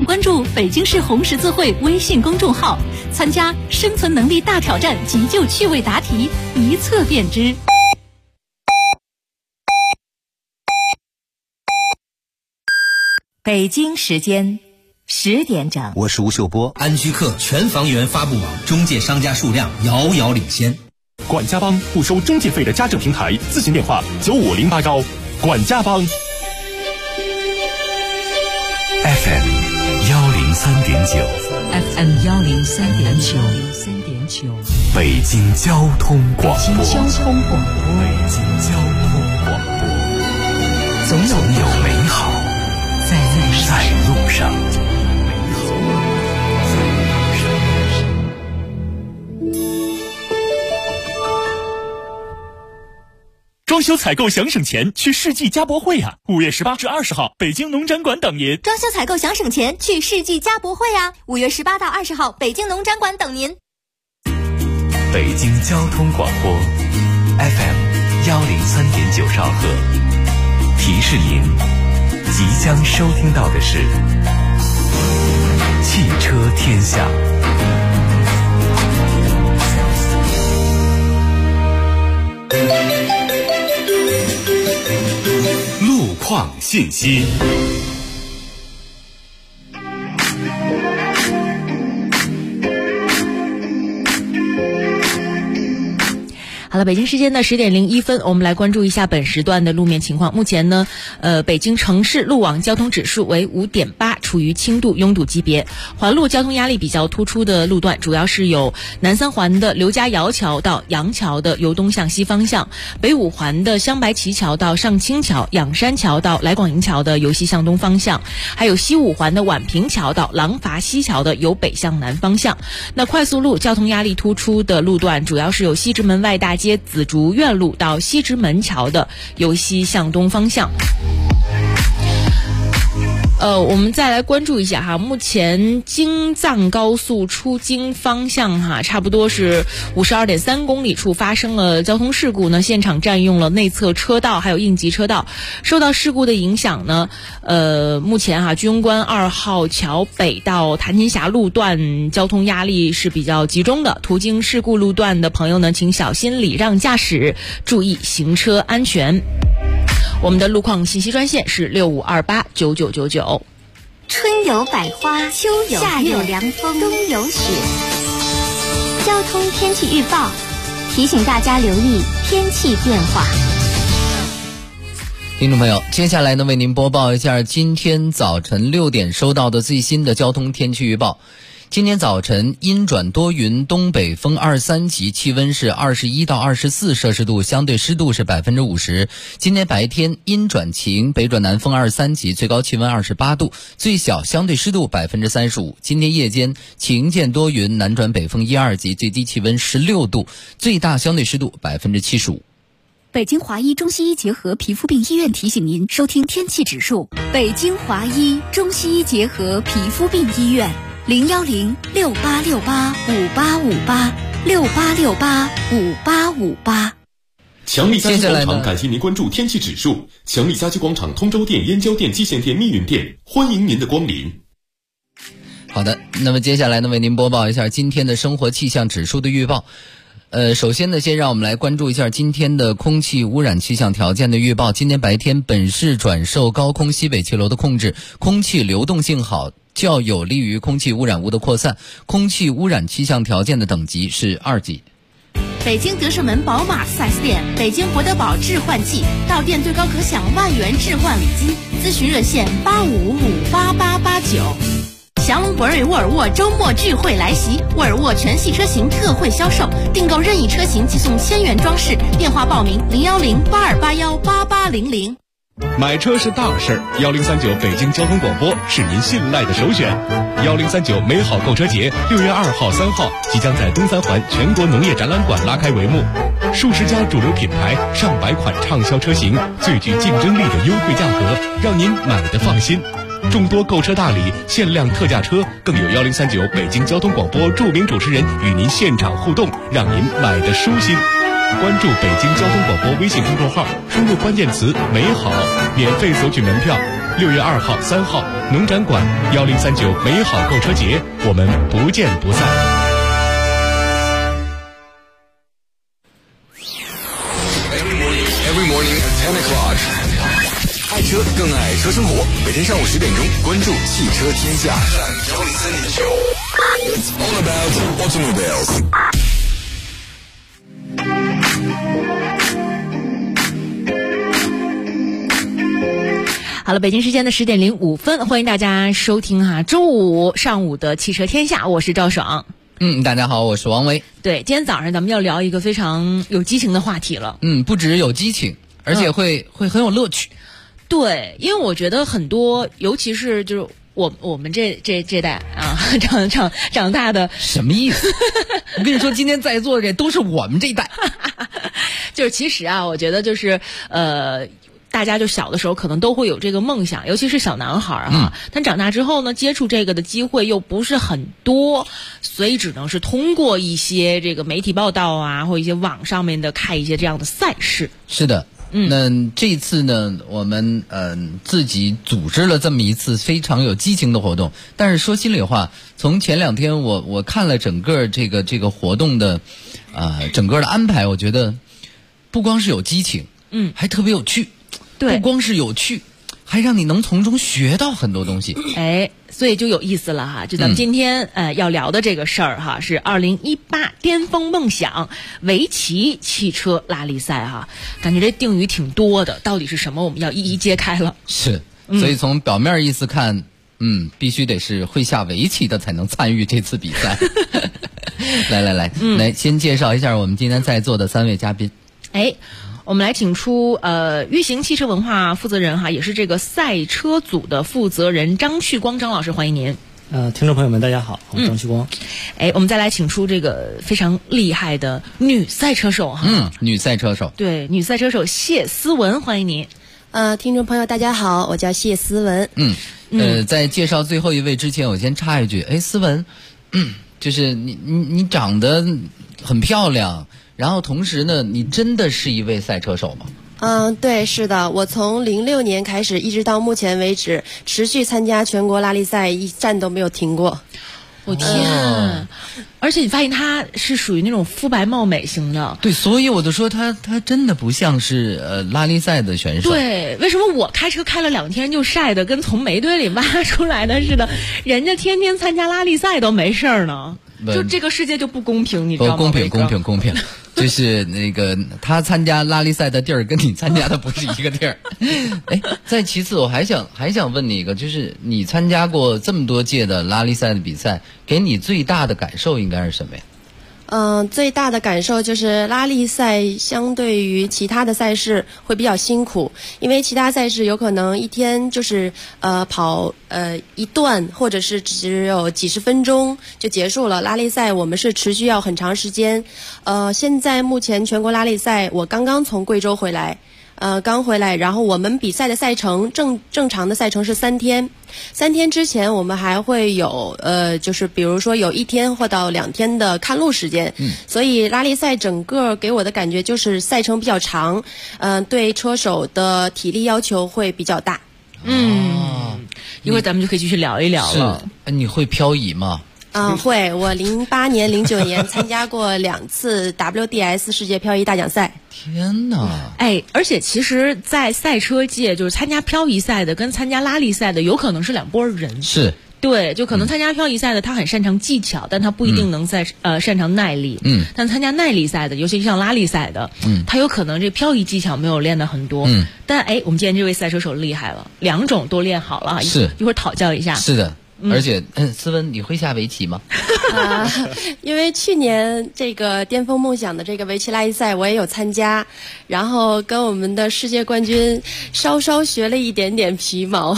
关注北京市红十字会微信公众号，参加生存能力大挑战急救趣味答题，一测便知。 北京时间10点整， 我是吴秀波。 安居客全房源发布网中介商家数量遥遥领先。 管家帮不收中介费的家政平台，咨询电话95081。管家帮 FM 103.9 FM 103.9， 北京交通广播。 北京交通广播，总有美好在路上。 装修采购想省钱，去世纪家博会啊！5月18至20号，北京农展馆等您。 装修采购想省钱，去世纪家博会啊！5月18到20号，北京农展馆等您。 北京交通广播 FM 103.9兆赫，提示您即将收听到的是汽车天下。路况信息。 好了，北京时间的10点01分，我们来关注一下本时段的路面情况。目前呢，北京城市路网交通指数为5.8，处于轻度拥堵级别。环路交通压力比较突出的路段，主要是有南三环的刘家窑桥到杨桥的由东向西方向，北五环的镶白旗桥到上清桥、仰山桥到来广营桥的由西向东方向，还有西五环的宛平桥到廊坊西桥的由北向南方向。那快速路交通压力突出的路段，主要是有西直门外大街紫竹院路到西直门桥的由西向东方向。我们再来关注一下哈，目前京藏高速出京方向哈，差不多是52.3公里处发生了交通事故呢，现场占用了内侧车道还有应急车道。受到事故的影响呢，目前哈居庸关2号桥北到谭琴峡路段交通压力是比较集中的，途经事故路段的朋友呢，请小心礼让驾驶，注意行车安全。我们的路况信息专线是65289999。 春有百花，秋有夏有凉风，冬有雪。交通天气预报提醒大家留意天气变化。 听众朋友，接下来呢为您播报一下今天早晨6点收到的最新的交通天气预报。今天早晨阴转多云，东北风2、3级，气温是21到24摄氏度，相对湿度是50%。今天白天阴转晴，北转南风2、3级，最高气温28度，最小相对湿度35%。今天夜间晴见多云，南转北风1、2级，最低气温16度，最大相对湿度75%。 北京华医中西医结合皮肤病医院提醒您收听天气指数。北京华医中西医结合皮肤病医院01068685858，68685858。 强力家居广场感谢您关注天气指数。强力家居广场通州店、燕郊店、蓟县店、密云店，欢迎您的光临。 好的，那么接下来呢为您播报一下今天的生活气象指数的预报。首先呢，先让我们来关注一下今天的空气污染气象条件的预报。今天白天本市转受高空西北气流的控制，空气流动性好，较有利于空气污染物的扩散，空气污染气象条件的等级是2级。 北京德胜门宝马 4S 店，北京博德堡置换季，到店最高可享万元置换礼金，咨询热线85558889。祥龙博瑞沃尔沃周末聚会来袭，沃尔沃全系车型特惠销售，订购任意车型即送1000元装饰，电话报名01082818800。 买车是大事，1039北京交通广播是您信赖的首选。1039美好购车节6月2号、3号即将在东三环全国农业展览馆拉开帷幕，数十家主流品牌、上百款畅销车型，最具竞争力的优惠价格，让您买得放心。众多购车大礼、限量特价车，更有1039北京交通广播著名主持人与您现场互动，让您买得舒心。关注北京交通广播微信公众号，输入关键词美好，免费索取门票。 6月2号、3号，农展馆1039美好购车节，我们不见不散。 Every morning at 10 o'clock， 爱车更爱车生活。每天上午10点钟，关注汽车天下。It's all about automobiles。 好了，北京时间的10点05分，欢迎大家收听周五上午的汽车天下，我是赵爽。 大家好，我是王维。 对，今天早上咱们要聊一个非常有激情的话题了。 不只有激情，而且会很有乐趣。 对，因为我觉得很多，尤其是就是我们这代啊，长大的。 什么意思？我跟你说，今天在座的这都是我们这一代。 就是其实我觉得就是大家就小的时候可能都会有这个梦想，尤其是小男孩但长大之后呢，接触这个的机会又不是很多，所以只能是通过一些这个媒体报道或一些网上面的看一些这样的赛事。 是的。那这次呢，我们自己组织了这么一次非常有激情的活动。但是说心里话，从前2天我看了整个这个活动的整个的安排，我觉得不光是有激情，还特别有趣。对，不光是有趣，还让你能从中学到很多东西。 所以就有意思了就咱们今天要聊的这个事儿是2018巅峰梦想围棋汽车拉力赛感觉这定语挺多的，到底是什么？我们要一一揭开了。 是，所以从表面意思看，必须得是会下围棋的才能参与这次比赛。来，先介绍一下我们今天在座的3位嘉宾。 我们来请出裕行汽车文化负责人也是这个赛车组的负责人张旭光张老师，欢迎您。 听众朋友们大家好，我是张旭光。 我们再来请出这个非常厉害的女赛车手女赛车手。 对，女赛车手谢思文，欢迎您。 听众朋友大家好，我叫谢思文。 在介绍最后一位之前，我先插一句，思文，就是你长得很漂亮，然后同时呢，你真的是一位赛车手吗？ 对，是的，我从06年开始，一直到目前为止，持续参加全国拉力赛，一站都没有停过。 我天！而且你发现他是属于那种肤白貌美型的。 对，所以我就说他真的不像是拉力赛的选手。 对，为什么我开车开了2天就晒得跟从煤堆里挖出来的似的，人家天天参加拉力赛都没事儿呢？就这个世界就不公平，你知道吗？ 公平，就是那个他参加拉力赛的地儿跟你参加的不是一个地儿。再其次，我还想问你一个，就是你参加过这么多届的拉力赛的比赛，给你最大的感受应该是什么呀？ 最大的感受就是拉力赛相对于其他的赛事会比较辛苦，因为其他赛事有可能一天就是跑一段，或者是只有几十分钟就结束了。拉力赛我们是持续要很长时间。现在目前全国拉力赛，我刚刚从贵州回来。刚回来，然后我们比赛的赛程正常的赛程是3天，3天之前我们还会有就是比如说有1天或到2天的看路时间，所以拉力赛整个给我的感觉就是赛程比较长，对车手的体力要求会比较大。 一会儿咱们就可以继续聊一聊了。 你会漂移吗？ 会，我08年、09年参加过2次 WDS 世界漂移大奖赛。 天哪！ 而且其实，在赛车界，就是参加漂移赛的跟参加拉力赛的，有可能是2拨人。 是。 对，就可能参加漂移赛的，他很擅长技巧，但他不一定能擅长耐力。但参加耐力赛的，尤其是像拉力赛的，他有可能这漂移技巧没有练得很多。但我们今天这位赛车手厉害了，2种都练好了。 是。 一会儿讨教一下。 是的。而且，思文，你会下围棋吗？ 因为去年这个巅峰梦想的这个围棋拉力赛我也有参加，然后跟我们的世界冠军稍稍学了一点点皮毛。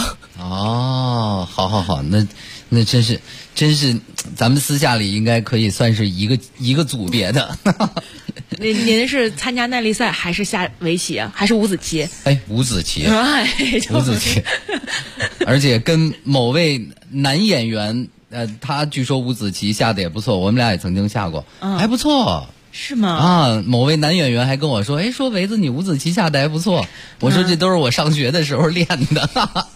好，那真是，咱们私下里应该可以算是一个组别的。 您是参加耐力赛还是下围棋啊？还是五子棋？ 五子棋，五子棋，而且跟某位男演员，他据说五子棋下的也不错，我们俩也曾经下过，还不错。 是吗？ 某位男演员还跟我说，说维子你五子棋下的还不错。我说这都是我上学的时候练的。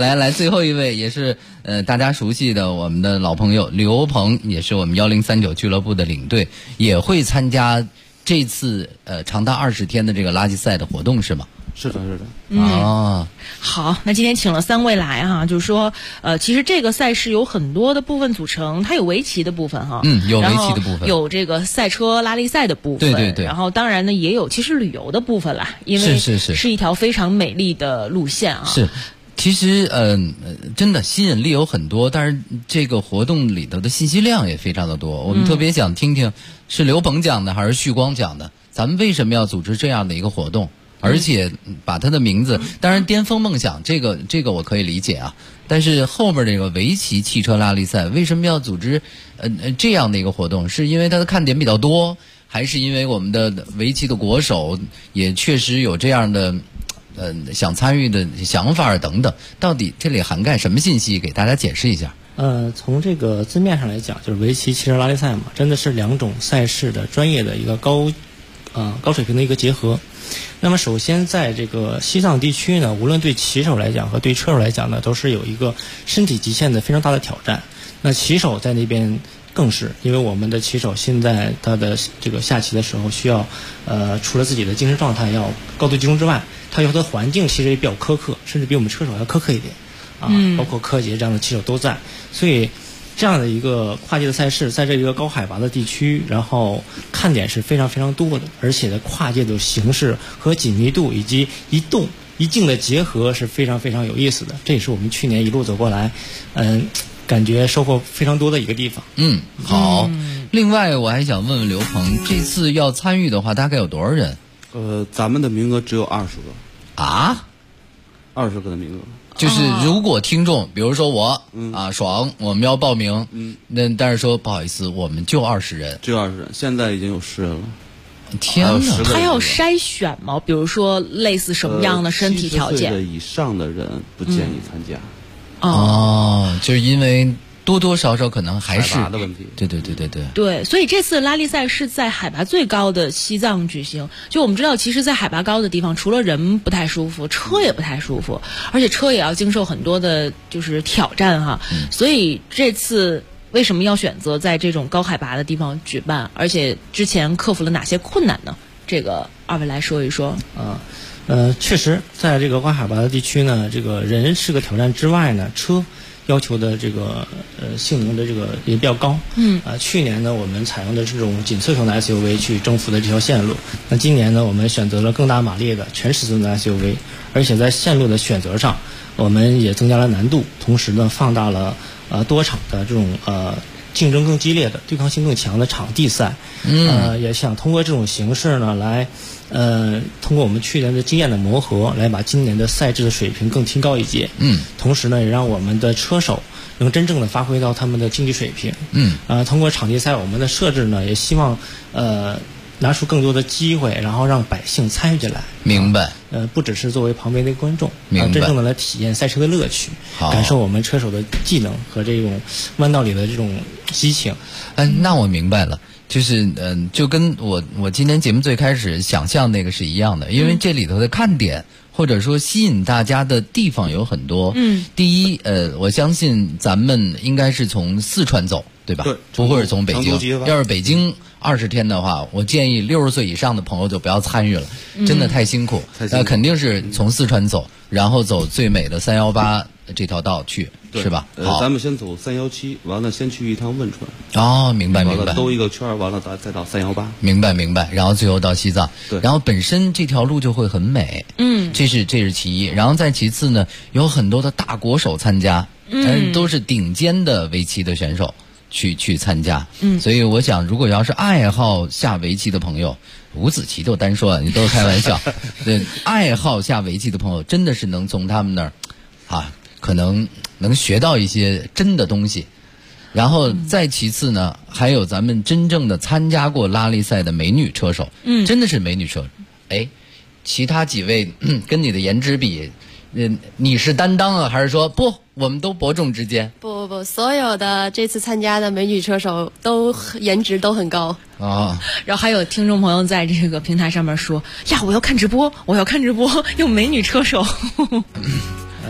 来，最后一位也是大家熟悉的我们的老朋友刘鹏，也是我们1039俱乐部的领队，也会参加这次长达20天的这个垃圾赛的活动，是吗？ 是的。 好，那今天请了3位来哈，就是说其实这个赛事有很多的部分组成，它有围棋的部分哈， 有围棋的部分， 有这个赛车拉力赛的部分，对，然后当然呢也有其实旅游的部分啦，因为是一条非常美丽的路线啊。 是，其实真的吸引力有很多，但是这个活动里头的信息量也非常的多。我们特别想听听是刘鹏讲的还是旭光讲的，咱们为什么要组织这样的一个活动？而且把他的名字，当然巅峰梦想这个我可以理解啊，但是后边这个围棋汽车拉力赛为什么要组织这样的一个活动？是因为它的看点比较多，还是因为我们的围棋的国手也确实有这样的想参与的想法等等？到底这里涵盖什么信息？给大家解释一下。 从这个字面上来讲，就是围棋汽车拉力赛嘛，真的是2种赛事的专业的一个高水平的一个结合。那么首先在这个西藏地区呢，无论对棋手来讲和对车手来讲呢，都是有一个身体极限的非常大的挑战。那棋手在那边更是，因为我们的棋手现在他的这个下棋的时候需要除了自己的精神状态要高度集中之外，他有的环境其实也比较苛刻，甚至比我们车手要苛刻一点包括柯洁这样的棋手都在，所以这样的一个跨界的赛事，在这一个高海拔的地区，然后看点是非常非常多的，而且的跨界的形式和紧密度以及一动一静的结合是非常非常有意思的。这也是我们去年一路走过来，感觉收获非常多的一个地方。 好。另外我还想问问刘鹏，这次要参与的话大概有多少人？ 咱们的名额只有20个。 啊 ？20个的名额。 就是如果听众比如说我爽，我们要报名，但是说不好意思，我们就20人， 现在已经有10人了。 天哪， 他要筛选吗？比如说类似什么样的身体条件？ 70岁以上的人不建议参加。 就是因为多多少少可能还是海拔的问题。 对，所以这次拉力赛是在海拔最高的西藏举行。就我们知道，其实在海拔高的地方，除了人不太舒服，车也不太舒服，而且车也要经受很多的就是挑战哈。所以这次为什么要选择在这种高海拔的地方举办？而且之前克服了哪些困难呢？这个二位来说一说。 确实在这个高海拔的地区呢，这个人是个挑战之外呢，车要求的这个性能的这个也比较高。去年呢我们采用的这种紧凑型的 SUV 去征服的这条线路，那今年呢我们选择了更大马力的全尺寸的 SUV， 而且在线路的选择上我们也增加了难度，同时呢放大了多场的这种竞争更激烈的、对抗性更强的场地赛。也想通过这种形式呢来通过我们去年的经验的磨合，来把今年的赛制的水平更提高一阶。同时呢也让我们的车手能真正的发挥到他们的竞技水平。通过场地赛我们的设置呢，也希望拿出更多的机会，然后让百姓参与进来。 明白。 不只是作为旁边的观众， 真正的来体验赛车的乐趣，感受我们车手的技能和这种弯道里的这种激情。 那我明白了。就是就跟我今天节目最开始想象那个是一样的，因为这里头的看点或者说吸引大家的地方有很多。第一，我相信咱们应该是从四川走，对吧？ 对， 不会是从北京。要是北京20天的话，我建议60岁以上的朋友就不要参与了，真的太辛苦。肯定是从四川走，然后走最美的318这条道去，是吧？好， 咱们先走317，完了先去一趟汶川。 明白。 兜一个圈，完了再到318。 明白。然后最后到西藏。 对。 然后本身这条路就会很美。这是其一。然后再其次呢，有很多的大国手参加，都是顶尖的围棋的选手去参加。所以我想，如果要是爱好下围棋的朋友，五子棋就单说了，你都是开玩笑。对，爱好下围棋的朋友，真的是能从他们那儿可能能学到一些真的东西。然后再其次呢，还有咱们真正的参加过拉力赛的美女车手，真的是美女车手。其他几位跟你的颜值比，你是担当啊，还是说不？我们都伯仲之间。 不，所有的这次参加的美女车手都颜值都很高然后还有听众朋友在这个平台上面说呀，我要看直播，有美女车手。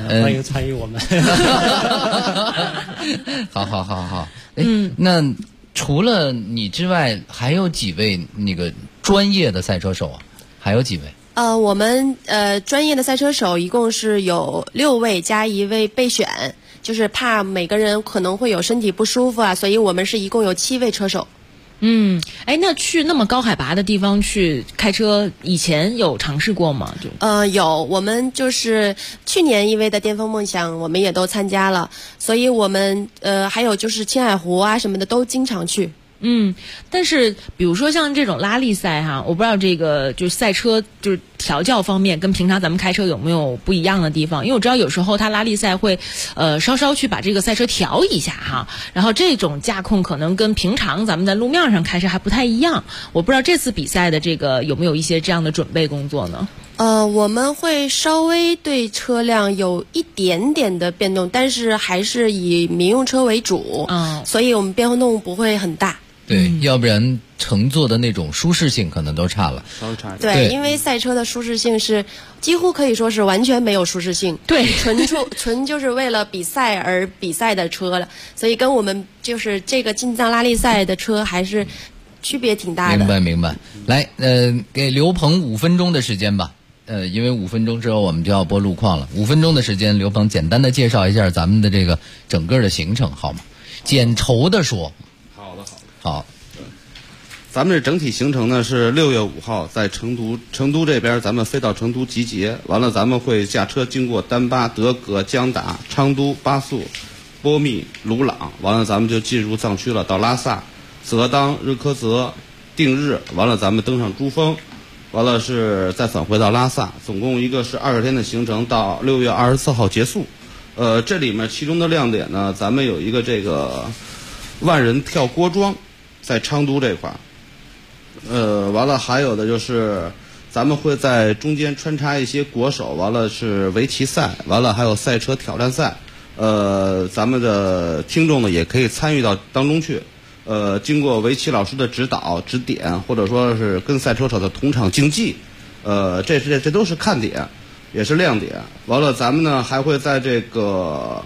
欢迎参与我们。 好。那除了你之外，还有几位那个专业的赛车手啊？还有几位？ 我们专业的赛车手一共是有6位加1位备选，就是怕每个人可能会有身体不舒服啊，所以我们是一共有7位车手。 那去那么高海拔的地方去开车，以前有尝试过吗？ 有，我们就是去年1位的巅峰梦想，我们也都参加了，所以我们还有就是青海湖啊什么的都经常去。 但是比如说像这种拉力赛哈，我不知道这个就是赛车就是调教方面跟平常咱们开车有没有不一样的地方？因为我知道有时候它拉力赛会稍稍去把这个赛车调一下哈，然后这种驾控可能跟平常咱们在路面上开车还不太一样。我不知道这次比赛的这个有没有一些这样的准备工作呢？ 我们会稍微对车辆有一点点的变动，但是还是以民用车为主，所以我们变动不会很大。 对，要不然乘坐的那种舒适性可能都差了， 稍微差一点。对，因为赛车的舒适性是几乎可以说是完全没有舒适性， 对， 纯就是为了比赛而比赛的车了，所以跟我们就是这个进藏拉力赛的车还是区别挺大的。 明白。来，给刘鹏5分钟的时间吧。因为5分钟之后我们就要播路况了，5分钟的时间，刘鹏简单的介绍一下咱们的这个整个的行程好吗？简筹的说。 好，咱们这整体行程呢是6月5号在成都这边，咱们飞到成都集结，完了咱们会驾车经过丹巴、德格、江达、昌都、巴素、波密、鲁朗，完了咱们就进入藏区了，到拉萨、泽当、日喀则、定日，完了咱们登上珠峰，完了是再返回到拉萨，总共一个是20天的行程，到6月24号结束。这里面其中的亮点呢，咱们有一个这个万人跳锅庄。在昌都这块完了还有的就是咱们会在中间穿插一些国手，完了是围棋赛，完了还有赛车挑战赛，咱们的听众呢也可以参与到当中去，经过围棋老师的指导指点，或者说是跟赛车手的同场竞技，这都是看点，也是亮点。完了咱们呢还会在这个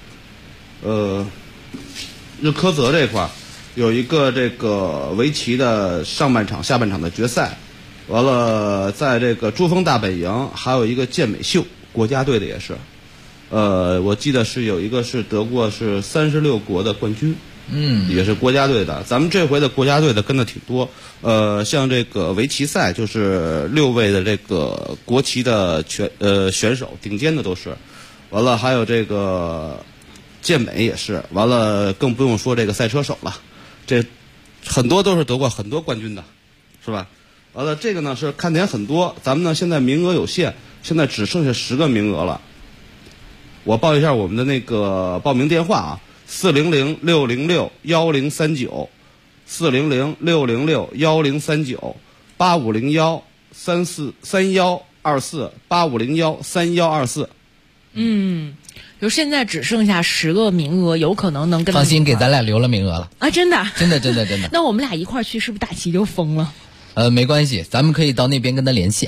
日喀则这块有一个这个围棋的上半场下半场的决赛，完了在这个珠峰大本营还有一个健美秀，国家队的也是，我记得是有一个是得过是36国的冠军，也是国家队的。咱们这回的国家队的跟的挺多，像这个围棋赛就是6位的这个国旗的选手，顶尖的都是，完了还有这个健美也是，完了更不用说这个赛车手了。这很多都是得过很多冠军的，是吧？完了，这个呢是看点很多，咱们呢现在名额有限，现在只剩下10个名额了。我报一下我们的那个报名电话啊，400-606-1039， 400-606-1039， 8501-3124， 8501-3124。 就现在只剩下10个名额，有可能能跟放心，给咱俩留了名额了啊！真的， 真的。 那我们俩一块儿去，是不是大齐就疯了？ 没关系，咱们可以到那边跟他联系。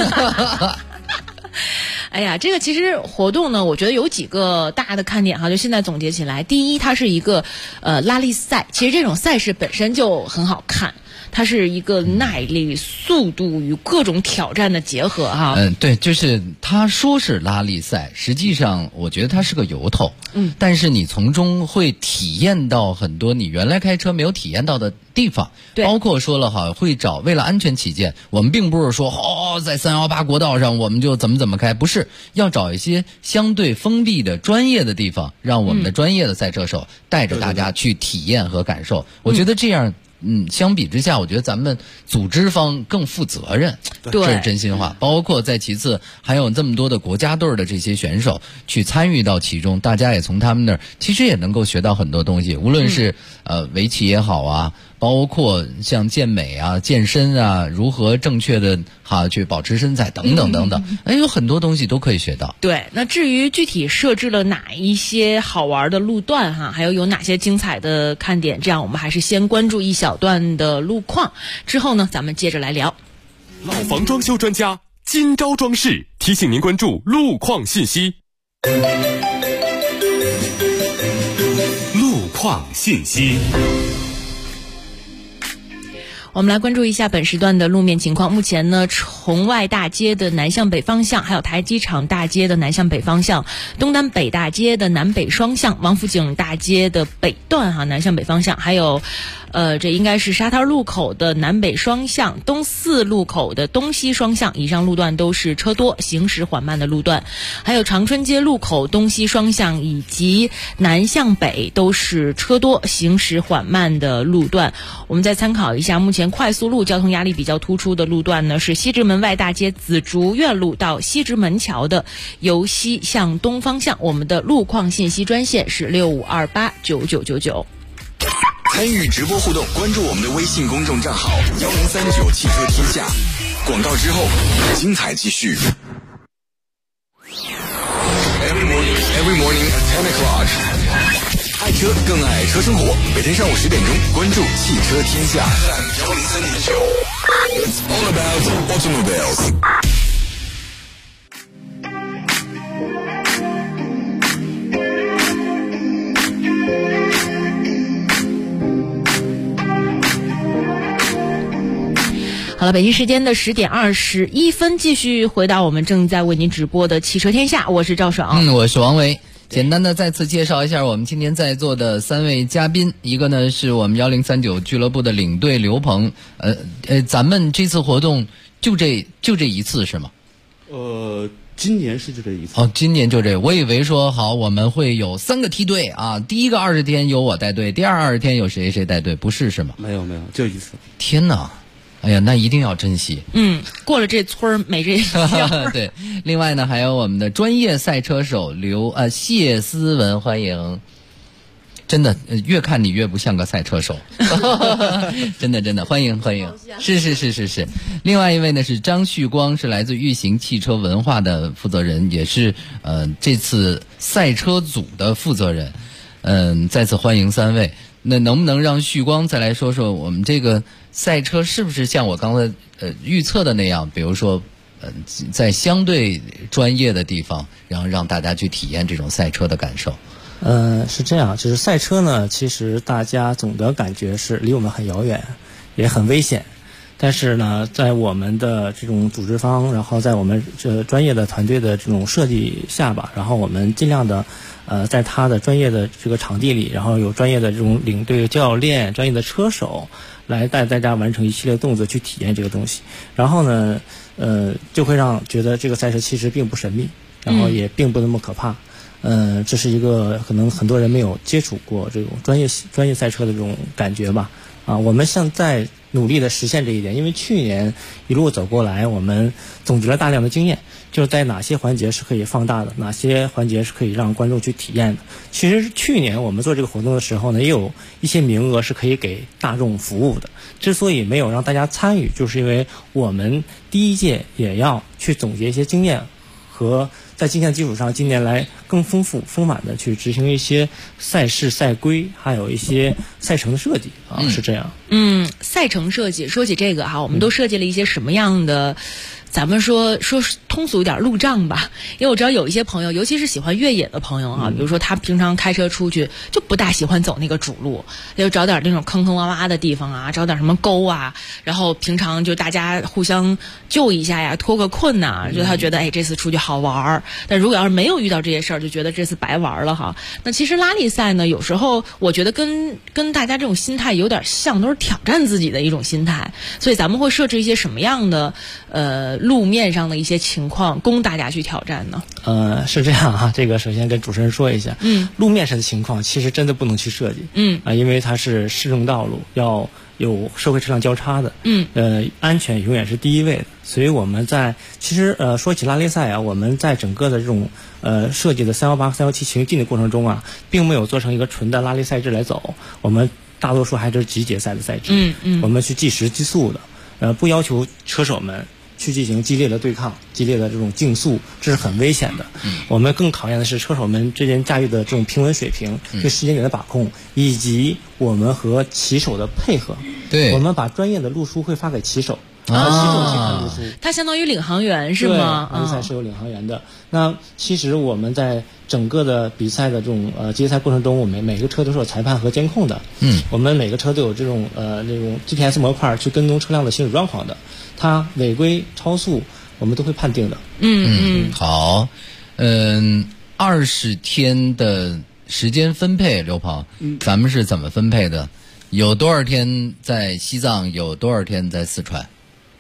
哎呀，这个其实活动呢，我觉得有几个大的看点哈，就现在总结起来，第一，它是一个拉力赛，其实这种赛事本身就很好看。它是一个耐力、速度与各种挑战的结合哈。 对，就是他说是拉力赛，实际上我觉得它是个由头。但是你从中会体验到很多你原来开车没有体验到的地方，包括说了哈，会找为了安全起见，我们并不是说在318国道上我们就怎么开，不是，要找一些相对封闭的专业的地方，让我们的专业的赛车手带着大家去体验和感受。我觉得这样。相比之下，我觉得咱们组织方更负责任，这是真心话。包括在其次，还有这么多的国家队的这些选手去参与到其中，大家也从他们那儿其实也能够学到很多东西，无论是围棋也好啊，包括像健美啊、健身啊，如何正确的去保持身材等等等等，有很多东西都可以学到。 对，那至于具体设置了哪一些好玩的路段还有哪些精彩的看点，这样我们还是先关注一小段的路况，之后呢咱们接着来聊。 老房装修专家金招装饰提醒您关注路况信息。 路况信息。 我们来关注一下本时段的路面情况。目前呢，崇外大街的南向北方向，还有台机场大街的南向北方向，东单北大街的南北双向，王府井大街的北段南向北方向，还有这应该是沙滩路口的南北双向，东四路口的东西双向，以上路段都是车多行驶缓慢的路段。还有长春街路口东西双向以及南向北都是车多行驶缓慢的路段。我们再参考一下，目前快速路交通压力比较突出的路段呢，是西直门外大街紫竹院路到西直门桥的由西向东方向。我们的路况信息专线是65289999。 参与直播互动，关注我们的微信公众账号1039汽车天下。广告之后，精彩继续。Every morning at 10 o'clock。爱车更爱车生活，每天上午10点钟，关注汽车天下。103.9 It's all about automobiles。 好了，北京时间的10点21分，继续回到我们正在为您直播的汽车天下，我是赵爽， 我是王维。简单的再次介绍一下我们今天在座的3位嘉宾，一个呢是我们1039俱乐部的领队刘鹏，咱们这次活动就这一次是吗？ 今年是就这一次。 哦，今年就这，我以为说好我们会有3个梯队啊，第一个20天由我带队，第二20天有谁带队，不是吗？ 没有，就一次。 天哪！哎呀，那一定要珍惜。 过了这村没这条。 对，另外呢，还有我们的专业赛车手谢思文，欢迎。真的，越看你越不像个赛车手。真的，欢迎。是。另外一位呢是张旭光，是来自玉行汽车文化的负责人，也是这次赛车组的负责人。再次欢迎3位。那能不能让旭光再来说说我们这个赛车是不是像我刚才预测的那样，比如说在相对专业的地方，然后让大家去体验这种赛车的感受？ 是这样，就是赛车呢，其实大家总的感觉是离我们很遥远，也很危险。但是呢，在我们的这种组织方，然后在我们这专业的团队的这种设计下吧，然后我们尽量的在他的专业的这个场地里，然后有专业的这种领队教练、专业的车手来带大家完成一系列动作去体验这个东西。然后呢，就会让觉得这个赛车其实并不神秘，然后也并不那么可怕。这是一个可能很多人没有接触过这种专业赛车的这种感觉吧。我们现在努力的实现这一点，因为去年一路走过来，我们总结了大量的经验，就是在哪些环节是可以放大的，哪些环节是可以让观众去体验的。其实去年我们做这个活动的时候呢，也有一些名额是可以给大众服务的。之所以没有让大家参与，就是因为我们第一届也要去总结一些经验，和在经验基础上，今年来更丰富丰满的去执行一些赛事赛规，还有一些赛程的设计是这样。 赛程设计，说起这个我们都设计了一些什么样的？咱们说通俗一点，路障吧。因为我知道有一些朋友，尤其是喜欢越野的朋友比如说他平常开车出去就不大喜欢走那个主路，就找点那种坑坑洼洼的地方找点什么沟然后平常就大家互相救一下脱个困就他觉得这次出去好玩。但如果要是没有遇到这些事儿，就觉得这次白玩了那其实拉力赛呢，有时候我觉得跟大家这种心态有点像，都是挑战自己的一种心态。所以咱们会设置一些什么样的路面上的一些情况供大家去挑战呢？ 是这样这个首先跟主持人说一下，路面上的情况其实真的不能去设计，因为它是市政道路，要有社会车辆交叉的，安全永远是第一位的。所以我们其实说起拉力赛我们在整个的这种设计的318、317行进的过程中并没有做成一个纯的拉力赛制来走，我们大多数还是集结赛的赛制，我们去计时计速的，不要求车手们去进行激烈的对抗、激烈的这种竞速，这是很危险的。我们更考验的是车手们之间驾驭的这种平稳水平、对时间点的把控，以及我们和骑手的配合。 对， 我们把专业的路书会发给骑手， 西部去看日出。 它相当于领航员是吗？ 拉力赛是有领航员的。那其实我们在整个的比赛的这种接赛过程中，我们每个车都是有裁判和监控的。我们每个车都有这种那种 GPS 模块去跟踪车辆的行驶状况的。它违规超速，我们都会判定的。 好，20天的时间分配，刘鹏，咱们是怎么分配的？有多少天在西藏，有多少天在四川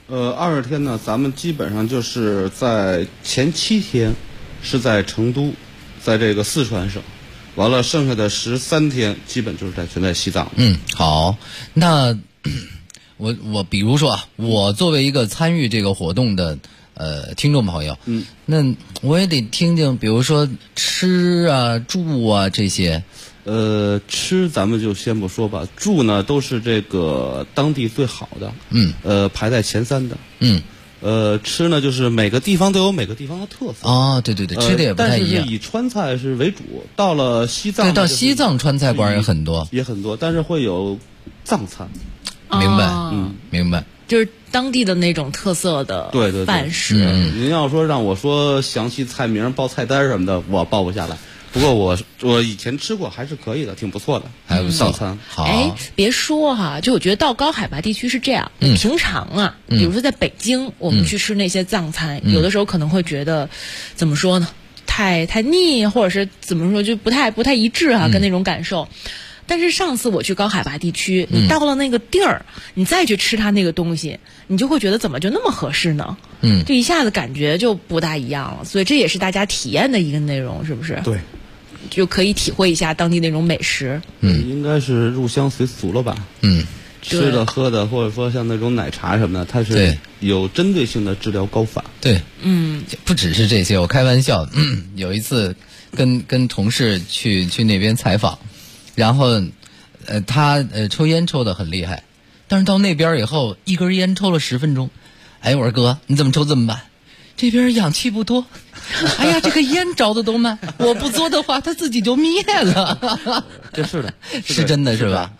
？20天呢，咱们基本上就是在前7天是在成都，在这个四川省，完了剩下的13天基本就是全在西藏。 好，那我比如说我作为一个参与这个活动的听众朋友，那我也得听听，比如说吃啊、住啊这些。 吃咱们就先不说吧，住呢都是这个当地最好的，排在前3的。吃呢就是每个地方都有每个地方的特色。 对，吃的也不太一样。 但是以川菜是为主，到了西藏， 对，到西藏川菜馆也很多， 但是会有藏餐。 明白。 就是当地的那种特色的饭食。 您要说让我说详细菜名、报菜单什么的，我报不下来。不过我以前吃过，还是可以的，挺不错的， 还有藏餐。 好，别说哈，就我觉得到高海拔地区是这样。平常啊，比如说在北京，我们去吃那些藏餐，有的时候可能会觉得，怎么说呢，太腻，或者是怎么说，就不太一致啊，跟那种感受。但是上次我去高海拔地区，你到了那个地儿，你再去吃它那个东西，你就会觉得怎么就那么合适呢？就一下子感觉就不大一样了。所以这也是大家体验的一个内容，是不是？ 对， 就可以体会一下当地那种美食。 应该是入乡随俗了吧？吃的喝的，或者说像那种奶茶什么的，它是有针对性的治疗高反。 对，不只是这些，我开玩笑。有一次跟同事去那边采访。然后，他抽烟抽得很厉害，但是到那边以后，一根烟抽了10分钟。我说哥，你怎么抽这么慢？这边氧气不多。哎呀，这个烟着的都慢，我不做的话，它自己就灭了。 这是的， 是真的是吧？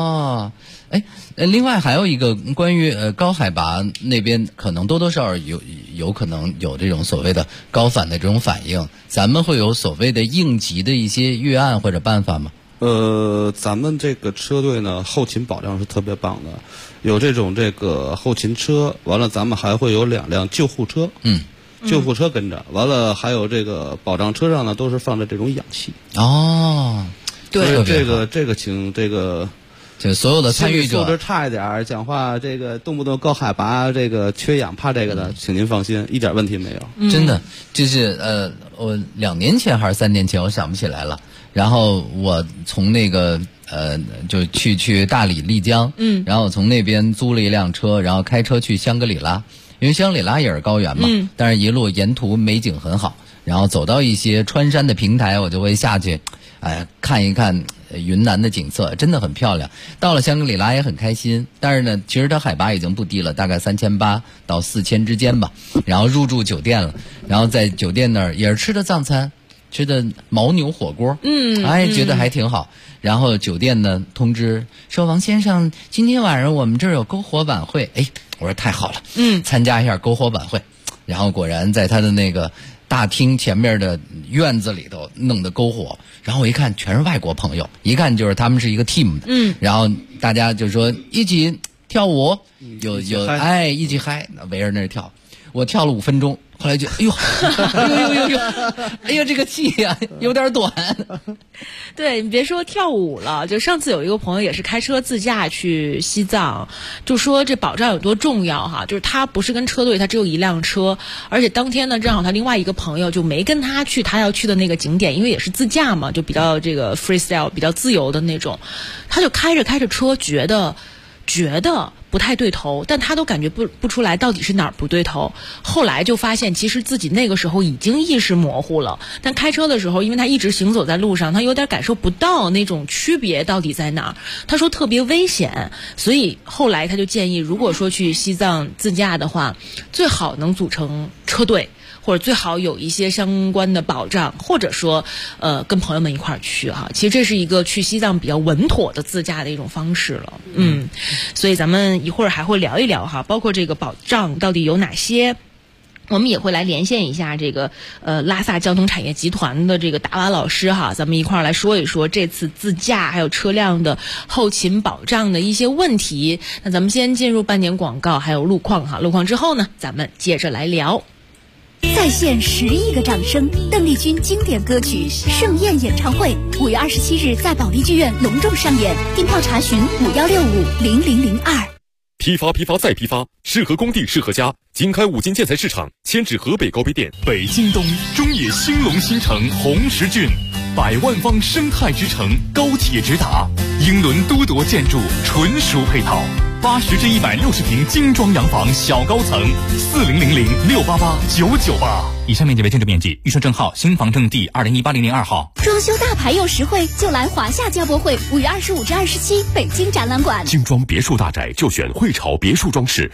另外还有一个关于高海拔那边可能多多少少有可能有这种所谓的高反的这种反应，咱们会有所谓的应急的一些预案或者办法吗？ 咱们这个车队呢，后勤保障是特别棒的，有这个后勤车，完了咱们还会有2辆救护车，救护车跟着，完了还有这个保障车上呢都是放着这种氧气。 对， 这个请这个。 就所有的参与者素质差一点，讲话这个动不动高海拔，这个缺氧怕这个的，请您放心，一点问题没有。 真的，就是我2年前还是3年前，我想不起来了。然后我从那个就去大理丽江，然后从那边租了一辆车，然后开车去香格里拉，因为香格里拉也是高原嘛，但是一路沿途美景很好。然后走到一些穿山的平台，我就会下去，看一看云南的景色，真的很漂亮。到了香格里拉也很开心，但是呢，其实它海拔已经不低了，大概3800到4000之间吧。然后入住酒店了，然后在酒店那儿也是吃的藏餐，吃的牦牛火锅，觉得还挺好。然后酒店呢通知说，王先生，今天晚上我们这儿有篝火晚会。我说太好了，参加一下篝火晚会。然后果然在他的那个大厅前面的院子里头弄的篝火，然后我一看全是外国朋友，一看就是他们是一个 team 的，然后大家就说一起跳舞，有一起嗨，围着那儿跳，我跳了5分钟，后来就哎呦这个气呀有点短。 对，你别说跳舞了，就上次有一个朋友也是开车自驾去西藏，就说这保障有多重要哈，就是他不是跟车队，他只有1辆车，而且当天呢正好他另外一个朋友就没跟他去他要去的那个景点，因为也是自驾嘛，就比较这个 freestyle 比较自由的那种，他就开着车觉得不太对头，但他都感觉不出来到底是哪儿不对头。后来就发现其实自己那个时候已经意识模糊了，但开车的时候因为他一直行走在路上，他有点感受不到那种区别到底在哪儿，他说特别危险。所以后来他就建议，如果说去西藏自驾的话，最好能组成车队， 或者最好有一些相关的保障，或者说跟朋友们一块儿去哈。其实这是一个去西藏比较稳妥的自驾的一种方式了。所以咱们一会儿还会聊一聊哈，包括这个保障到底有哪些。我们也会来连线一下这个拉萨交通产业集团的这个达瓦老师哈，咱们一块儿来说一说这次自驾还有车辆的后勤保障的一些问题。那咱们先进入半点广告还有路况哈，路况之后呢咱们接着来聊。 再现10亿个掌声，邓丽君经典歌曲《盛宴》演唱会5月27日在保利剧院隆重上演，订票查询51650002。 批发再批发，适合工地适合家。经开5金建材市场，迁至河北高碑店。 北京东中野兴隆新城红石郡，100万方生态之城，高铁直达，英伦都铎建筑纯属配套，80至160平精装洋房小高层，4000688998。以上面积为建筑面积，预售证号新房证第20180002号。 装修大牌又实惠，就来华夏家博会5月25至27北京展览馆。 精装别墅大宅就选汇潮别墅装饰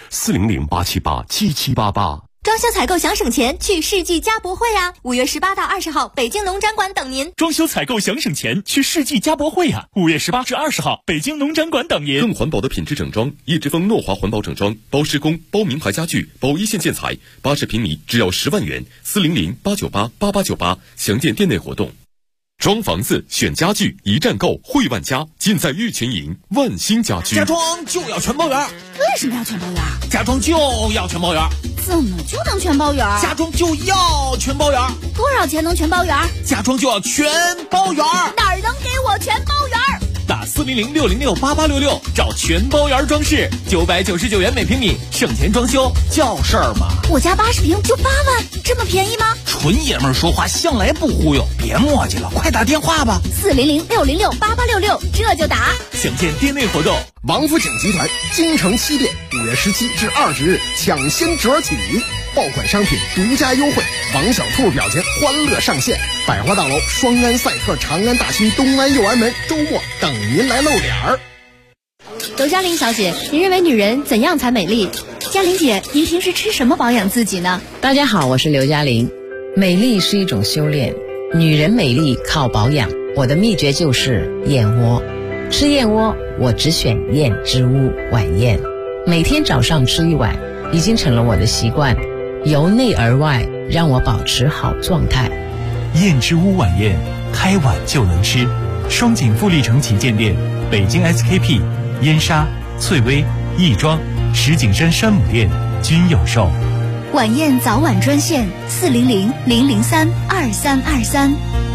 ，4008787788。 装修采购想省钱，去世纪家博会啊！5月18到20号，北京农展馆等您。 装修采购想省钱，去世纪家博会啊！5月18至20号，北京农展馆等您。 更环保的品质整装，叶之峰诺华环保整装，包施工、包名牌家具、包一线建材，80平米只要10万元，4008988898，详见店内活动。装房子选家具，一站购汇万家，尽在玉泉营万兴家居。 家装就要全包圆。 为什么要全包圆？ 家装就要全包圆。 怎么就能全包圆？ 家装就要全包圆。 多少钱能全包圆？ 家装就要全包圆。 哪儿能给我全包圆？ 打40060688866找全包圆装饰，999元每平米，省钱装修叫事儿嘛。 我家80平就8万，这么便宜吗？ 纯爷们儿说话向来不忽悠，别磨叽了，快打电话吧。 40060688866，这就打。 详见店内活动。 王府井集团京城西店5月17至20日抢先折起，爆款商品独家优惠，王小兔表情欢乐上线。百花大楼双安赛特长安大区东安右安门周末等您来露脸儿。 刘嘉玲小姐，您认为女人怎样才美丽？嘉玲姐，您平时吃什么保养自己呢？ 大家好，我是刘嘉玲。美丽是一种修炼，女人美丽靠保养。我的秘诀就是燕窝。吃燕窝，我只选燕之屋晚宴，每天早上吃1碗，已经成了我的习惯，由内而外让我保持好状态。 燕之屋晚宴，开碗就能吃。双井富力城旗舰店、北京 SKP、燕莎、翠微、亦庄、石景山山姆店均有售。 晚宴早晚专线400-003-2323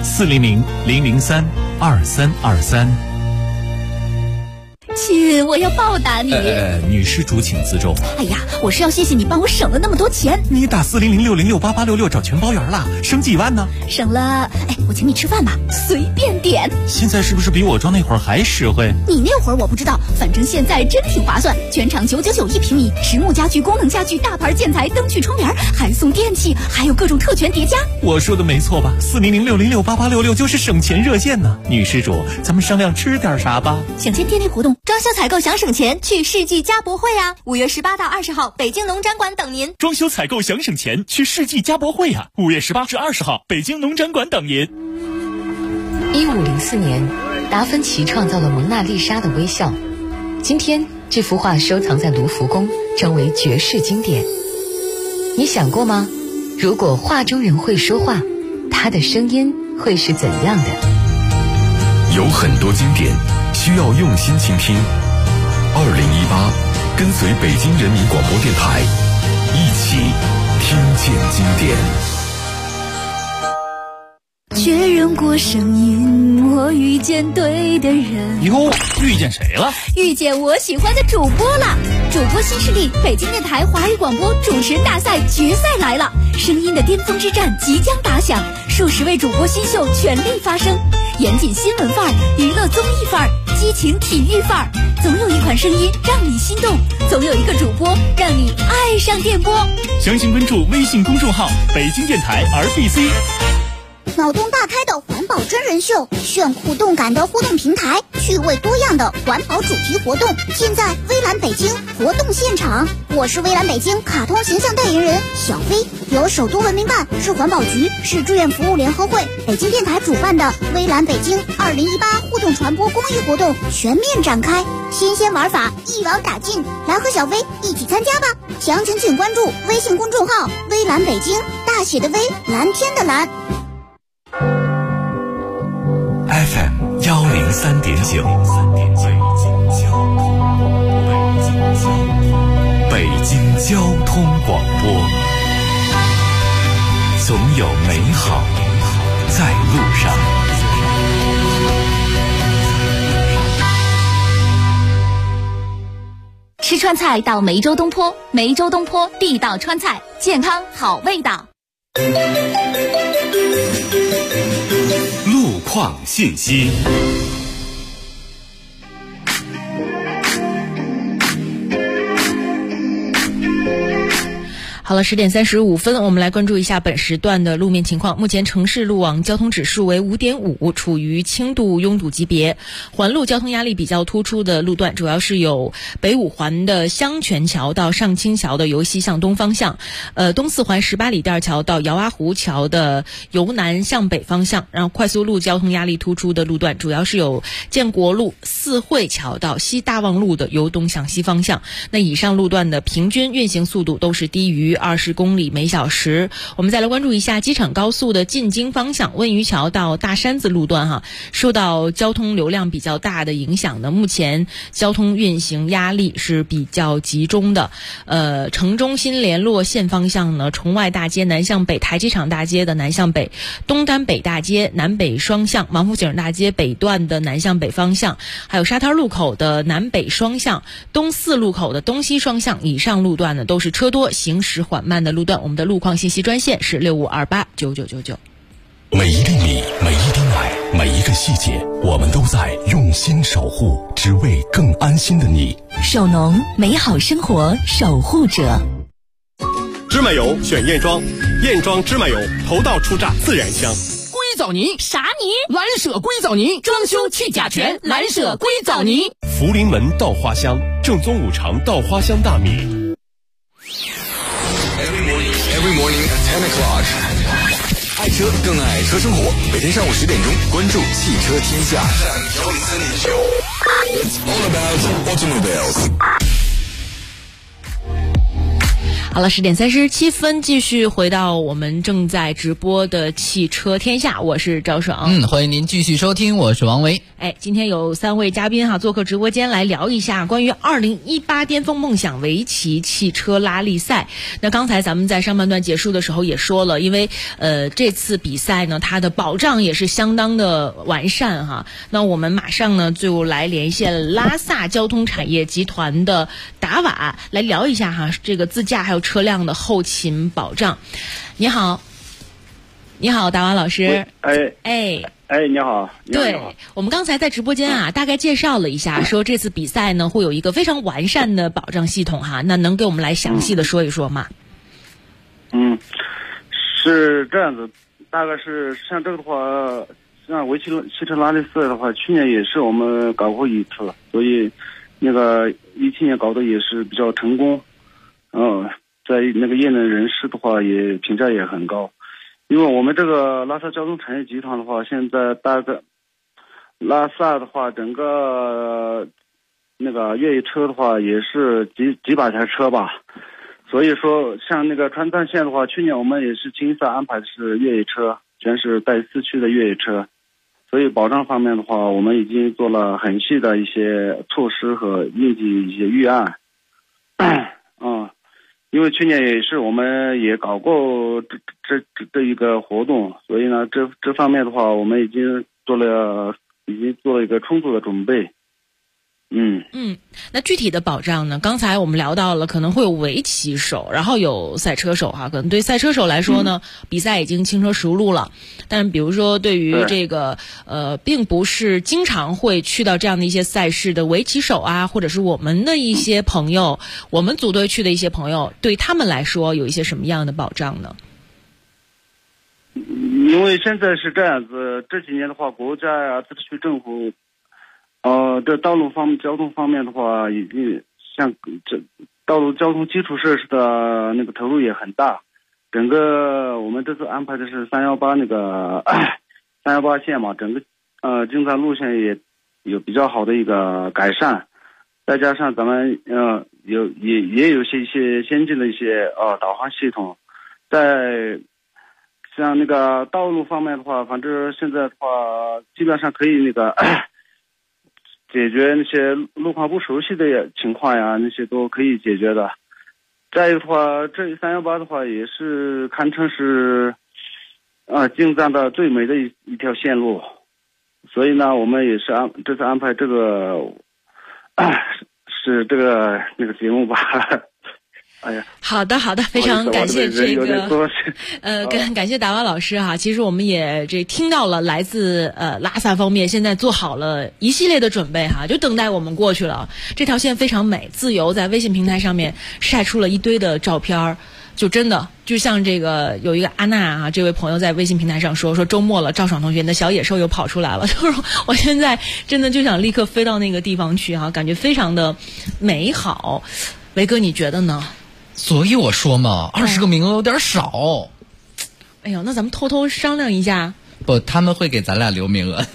400-003-2323。 亲，我要报答你。 女施主请自重。 哎呀，我是要谢谢你帮我省了那么多钱。 你打40060688866找全包圆了，省几万呢？ 省了，我请你吃饭吧，随便点。 现在是不是比我装那会儿还实惠？ 你那会儿我不知道，反正现在真挺划算，全场999一平米，实木家具、功能家具、大牌建材、灯具、窗帘，还送电器，还有各种特权叠加。 我说的没错吧？40060688866就是省钱热线呢。女施主，咱们商量吃点啥吧。 想见店内活动，装修采购想省钱，去世纪家博会啊！5月18到20号，北京农展馆等您。 装修采购想省钱，去世纪家博会啊！5月18至20号，北京农展馆等您。 1504年，达芬奇创造了蒙娜丽莎的微笑。今天，这幅画收藏在卢浮宫，成为绝世经典。你想过吗？如果画中人会说话，他的声音会是怎样的？ 有很多经典需要用心倾听。2018，跟随北京人民广播电台，一起听见经典。 确认过声音，我遇见对的人。 哟，遇见谁了？ 遇见我喜欢的主播了。主播新势力，北京电台华语广播主持人大赛决赛来了，声音的巅峰之战即将打响，数十位主播新秀全力发声，严谨新闻范儿，娱乐综艺范儿，激情体育范儿，总有一款声音让你心动，总有一个主播让你爱上电波。 详情关注微信公众号北京电台 RBC。 脑洞大开的环保真人秀，炫酷动感的互动平台，趣味多样的环保主题活动，尽在微蓝北京活动现场。我是微蓝北京卡通形象代言人小飞。 由首都文明办、市环保局、市志愿服务联合会、北京电台主办的微蓝北京2018互动传播公益活动全面展开，新鲜玩法一网打尽，来和小薇一起参加吧！详情请关注微信公众号“微蓝北京”，大写的微，蓝天的蓝。 FM 103.9，北京交通广播，总有美好在路上。 吃川菜到梅州东坡，梅州东坡地道川菜，健康好味道。 路况信息。 好了，10点35分，我们来关注一下本时段的路面情况。目前城市路网交通指数为5.5，处于轻度拥堵级别。环路交通压力比较突出的路段，主要是有北五环的香泉桥到上清桥的由西向东方向，东四环18里店桥到姚洼湖桥的由南向北方向。然后快速路交通压力突出的路段，主要是有建国路四惠桥到西大望路的由东向西方向。那以上路段的平均运行速度都是低于20公里每小时。我们再来关注一下机场高速的进京方向温榆桥到大山子路段受到交通流量比较大的影响呢，目前交通运行压力是比较集中的。城中新联络线方向呢，崇外大街南向北、台机场大街的南向北、东单北大街南北双向、王府井大街北段的南向北方向，还有沙滩路口的南北双向、东四路口的东西双向以上路段呢，都是车多行驶缓慢的路段。我们的路况信息专线是65289999。 每一厘米，每一滴奶，每一个细节，我们都在用心守护，只为更安心的你。 手农，美好生活守护者。 芝麻油选燕庄，燕庄芝麻油头道出榨自然香。 硅藻泥啥泥？蓝舍硅藻泥，装修去甲醛，蓝舍硅藻泥。 福临门稻花香，正宗五常稻花香大米。 Every morning at 10 o'clock， 爱车更爱车生活。每天上午10点钟，关注汽车天下。It's all about automobiles。 好了，10点37分，继续回到我们正在直播的汽车天下，我是赵爽。 欢迎您继续收听，我是王维。 今天有3位嘉宾做客直播间来聊一下关于2018巅峰梦想围棋汽车拉力赛。那刚才咱们在上半段结束的时候也说了，因为这次比赛呢，它的保障也是相当的完善那我们马上呢就来连线拉萨交通产业集团的达瓦来聊一下这个自驾还有车辆的后勤保障。你好，你好，达瓦老师。 你好。 对，我们刚才在直播间大概介绍了一下，说这次比赛呢会有一个非常完善的保障系统那能给我们来详细的说一说吗？ 是这样子，大概是像这个的话，像围棋汽车拉力赛的话，去年也是我们搞过一次，所以那个17年搞的也是比较成功。在那个业内人士的话也评价也很高。因为我们这个拉萨交通产业集团的话，现在大概拉萨的话，整个那个越野车的话也是几百台车吧。所以说像那个川藏线的话，去年我们也是清一色安排的是越野车，全是带4驱的越野车。所以保障方面的话，我们已经做了很细的一些措施和应急一些预案。因为去年也是我们也搞过这一个活动，所以呢这方面的话，我们已经做了一个充足的准备。 那具体的保障呢？刚才我们聊到了可能会有围棋手，然后有赛车手可能对赛车手来说呢，比赛已经轻车熟路了。但比如说对于这个并不是经常会去到这样的一些赛事的围棋手或者是我们的一些朋友，我们组队去的一些朋友，对他们来说有一些什么样的保障呢？ 因为现在是这样子，这几年的话，国家自治区政府这道路交通方面的话，已经像这道路交通基础设施的那个投入也很大， 整个我们这次安排的是318那个318线嘛，整个进站路线也有比较好的一个改善，再加上咱们也有一些先进的一些导航系统，在像那个道路方面的话，反正现在的话基本上可以那个解决那些路况不熟悉的情况呀，那些都可以解决的。再一个的话，这318的话也是堪称是进站的最美的一条线路，所以呢，我们也是这次安排这个是这个那个节目吧。哎呀， 好的，非常感谢这个感谢达瓦老师哈。其实我们也听到了来自拉萨方面现在做好了一系列的准备哈，就等待我们过去了。这条线非常美，自由在微信平台上面晒出了一堆的照片，就真的就像这个有一个安娜啊，这位朋友在微信平台上说周末了，赵爽同学你的小野兽又跑出来了，就是我现在真的就想立刻飞到那个地方去哈，感觉非常的美好。维哥你觉得呢？ 所以我说嘛，20个名额有点少。 哎呦，那咱们偷偷商量一下。 不，他们会给咱俩留名额。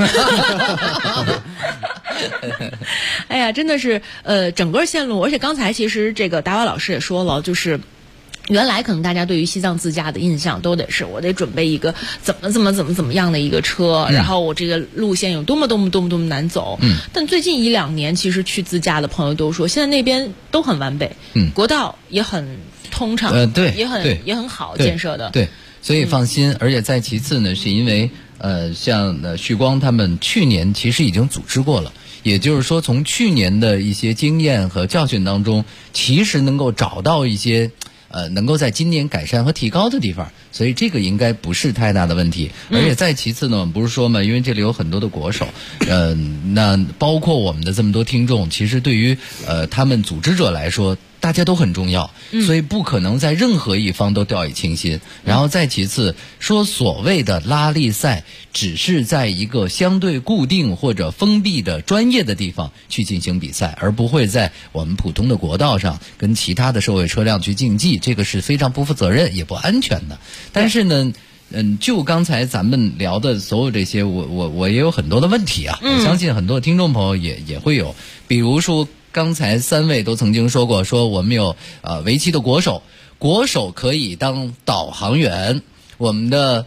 哎呀，真的是整个线路，而且刚才其实这个达瓦老师也说了，就是原来可能大家对于西藏自驾的印象都得是我得准备一个怎么样的一个车，然后我这个路线有多么难走。但最近1-2年，其实去自驾的朋友都说，现在那边都很完备，国道也很通畅， 对， 也很好建设的， 对，所以放心。而且再其次呢，是因为像旭光他们去年其实已经组织过了。也就是说，从去年的一些经验和教训当中，其实能够找到一些能够在今年改善和提高的地方，所以这个应该不是太大的问题。而且再其次呢，我们不是说嘛，因为这里有很多的国手，那包括我们的这么多听众，其实对于他们组织者来说，大家都很重要，所以不可能在任何一方都掉以轻心。然后再其次，说所谓的拉力赛只是在一个相对固定或者封闭的专业的地方去进行比赛，而不会在我们普通的国道上跟其他的社会车辆去竞技，这个是非常不负责任也不安全的。但是呢，就刚才咱们聊的所有这些，我也有很多的问题啊，我相信很多听众朋友也会有，比如说刚才3位都曾经说过，说我们有围棋的国手可以当导航员，我们的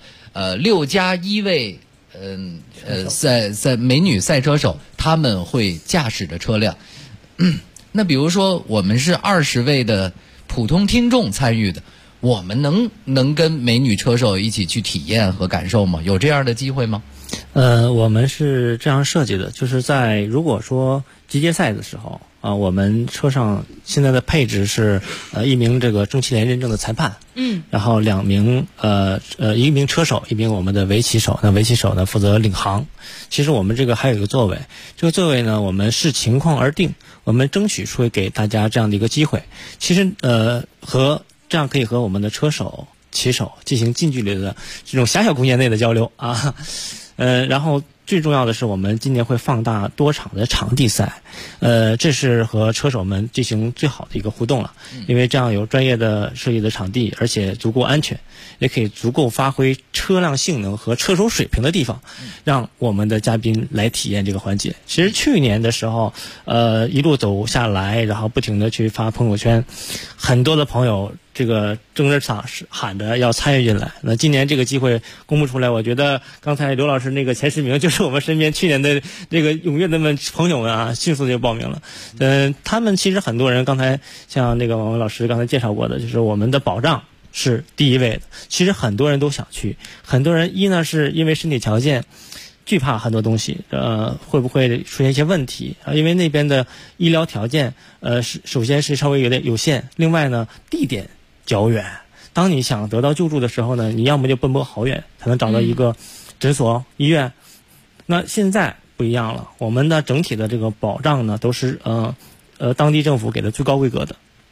6+1位在美女赛车手，他们会驾驶着车辆。那比如说我们是20位的普通听众参与的，我们能跟美女车手一起去体验和感受吗？有这样的机会吗？ 我们是这样设计的，就是在如果说集结赛的时候我们车上现在的配置是1名这个正气联认证的裁判，然后2名1名车手，1名我们的围棋手，那围棋手呢负责领航。其实我们这个还有一个座位，这个座位呢我们视情况而定，我们争取会给大家这样的一个机会。其实这样可以和我们的车手、骑手进行近距离的这种狭小空间内的交流啊。然后最重要的是，我们今年会放大多场的场地赛，这是和车手们进行最好的一个互动了，因为这样有专业的设计的场地，而且足够安全，也可以足够发挥车辆性能和车手水平的地方，让我们的嘉宾来体验这个环节。其实去年的时候，一路走下来，然后不停的去发朋友圈，很多的朋友这个争着喊着要参与进来。那今年这个机会公布出来，我觉得刚才刘老师那个前10名就是我们身边去年的这个踊跃的朋友们啊，迅速就报名了。他们其实很多人刚才像那个王文老师刚才介绍过的，就是我们的保障是第一位的。其实很多人都想去，很多人呢是因为身体条件惧怕很多东西，会不会出现一些问题啊？因为那边的医疗条件首先是稍微有点有限，另外呢地点较远，当你想得到救助的时候呢，你要么就奔波好远才能找到一个诊所、医院。那现在不一样了，我们的整体的这个保障呢都是当地政府给的最高规格的。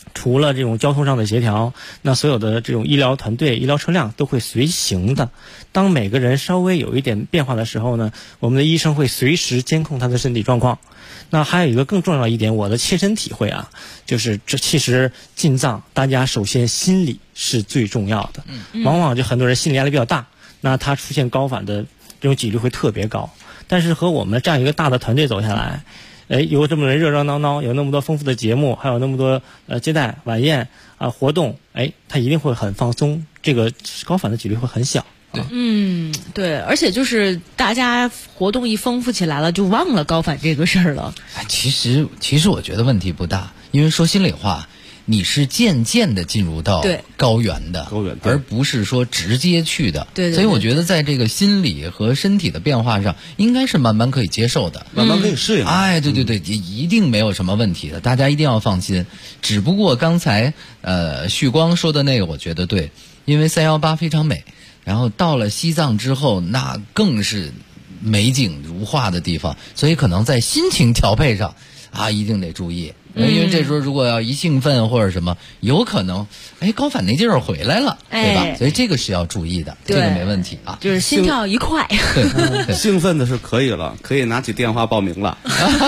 除了这种交通上的协调，那所有的这种医疗团队、医疗车辆都会随行的。当每个人稍微有一点变化的时候呢，我们的医生会随时监控他的身体状况。那还有一个更重要的一点，我的切身体会啊，就是这其实进藏，大家首先心理是最重要的。往往就很多人心理压力比较大，那他出现高反的这种几率会特别高。但是和我们这样一个大的团队走下来，有这么多人热热闹闹，有那么多丰富的节目，还有那么多接待晚宴啊活动，他一定会很放松，这个高反的几率会很小。 对，而且就是大家活动一丰富起来了，就忘了高反这个事儿了。 其实我觉得问题不大，因为说心里话，你是渐渐的进入到高原的，而不是说直接去的。对，所以我觉得在这个心理和身体的变化上，应该是慢慢可以接受的， 慢慢可以适应。 对，一定没有什么问题的，大家一定要放心。只不过刚才旭光说的那个，我觉得对，因为318非常美。然后到了西藏之后，那更是美景如画的地方，所以可能在心情调配上一定得注意。因为这时候如果要一兴奋或者什么，有可能高反那劲儿回来了，对吧？所以这个是要注意的，这个没问题啊。 就是心跳一快， 兴奋的是可以了，可以拿起电话报名了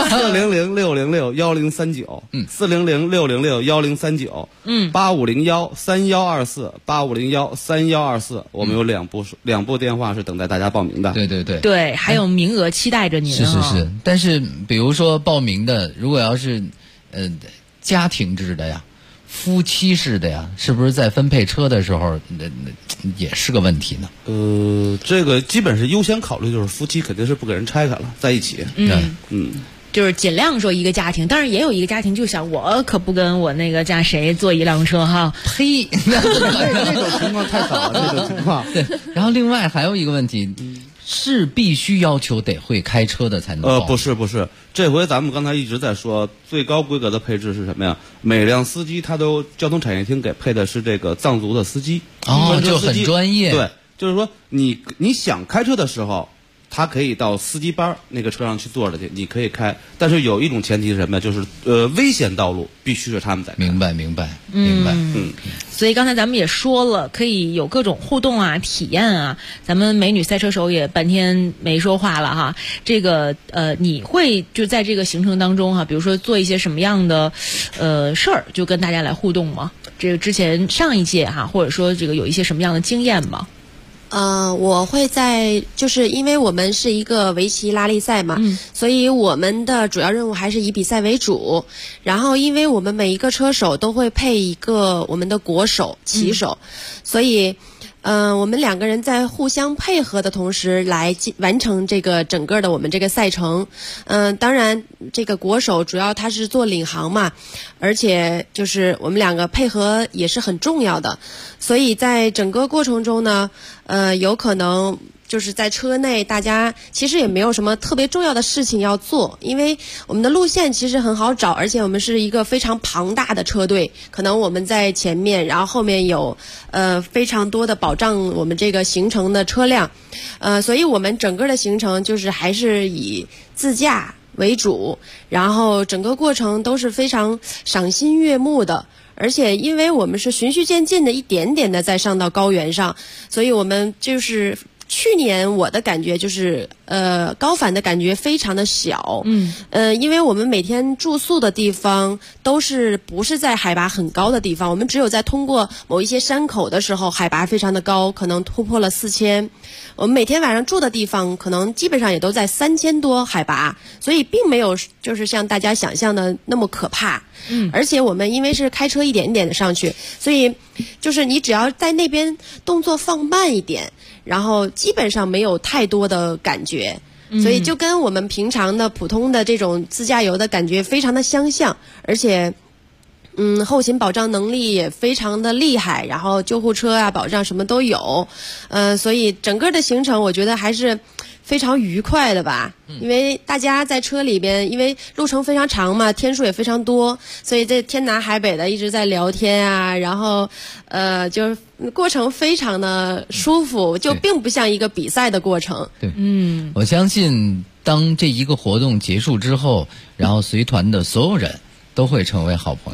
，400-606-1039，400-606-1039，8501-3124，8501-3124，我们有两部电话是等待大家报名的。 对，还有名额期待着您。 是，但是比如说报名的，如果要是家庭制的呀，夫妻式的呀，是不是在分配车的时候也是个问题呢？ 这个基本是优先考虑，就是夫妻肯定是不给人拆开了，在一起。 就是尽量说一个家庭，当然也有一个家庭就想我可不跟我那个家谁坐一辆车哈。 呸， 那种情况太少了，这种情况。 对，然后另外还有一个问题。是必须要求得会开车的才能不是，这回咱们刚才一直在说最高规格的配置是什么呀？每辆司机他都交通产业厅给配的是这个藏族的司机， 就很专业。 对，就是说你想开车的时候，他可以到司机班那个车上去坐着去，你可以开，但是有一种前提是什么呀？就是危险道路必须是他们在开。 明白。 所以刚才咱们也说了，可以有各种互动啊、体验啊。咱们美女赛车手也半天没说话了哈。这个你会就在这个行程当中哈，比如说做一些什么样的事儿，就跟大家来互动吗？这个之前上一届哈，或者说这个有一些什么样的经验吗？ 我会就是因为我们是一个围棋拉力赛嘛，所以我们的主要任务还是以比赛为主。然后，因为我们每一个车手都会配一个我们的国手、棋手，所以，我们两个人在互相配合的同时来完成这个整个的我们这个赛程。当然，这个国手主要他是做领航嘛，而且就是我们两个配合也是很重要的，所以在整个过程中呢，有可能就是在车内大家其实也没有什么特别重要的事情要做，因为我们的路线其实很好找，而且我们是一个非常庞大的车队，可能我们在前面，然后后面有非常多的保障我们这个行程的车辆，所以我们整个的行程就是还是以自驾为主，然后整个过程都是非常赏心悦目的。而且因为我们是循序渐进的一点点的再上到高原上，所以我们就是去年我的感觉就是高反的感觉非常的小，因为我们每天住宿的地方不是在海拔很高的地方，我们只有在通过某一些山口的时候海拔非常的高，可能突破了4000，我们每天晚上住的地方可能基本上也都在3000多海拔，所以并没有就是像大家想象的那么可怕。而且我们因为是开车一点点的上去，所以就是你只要在那边动作放慢一点，然后基本上没有太多的感觉，所以就跟我们平常的普通的这种自驾游的感觉非常的相像，而且后勤保障能力也非常的厉害，然后救护车啊保障什么都有，所以整个的行程我觉得还是非常愉快的吧，因为大家在车里边，因为路程非常长嘛，天数也非常多，所以这天南海北的一直在聊天啊，然后就是过程非常的舒服，就并不像一个比赛的过程。 对，我相信当这一个活动结束之后，然后随团的所有人都会成为好朋友。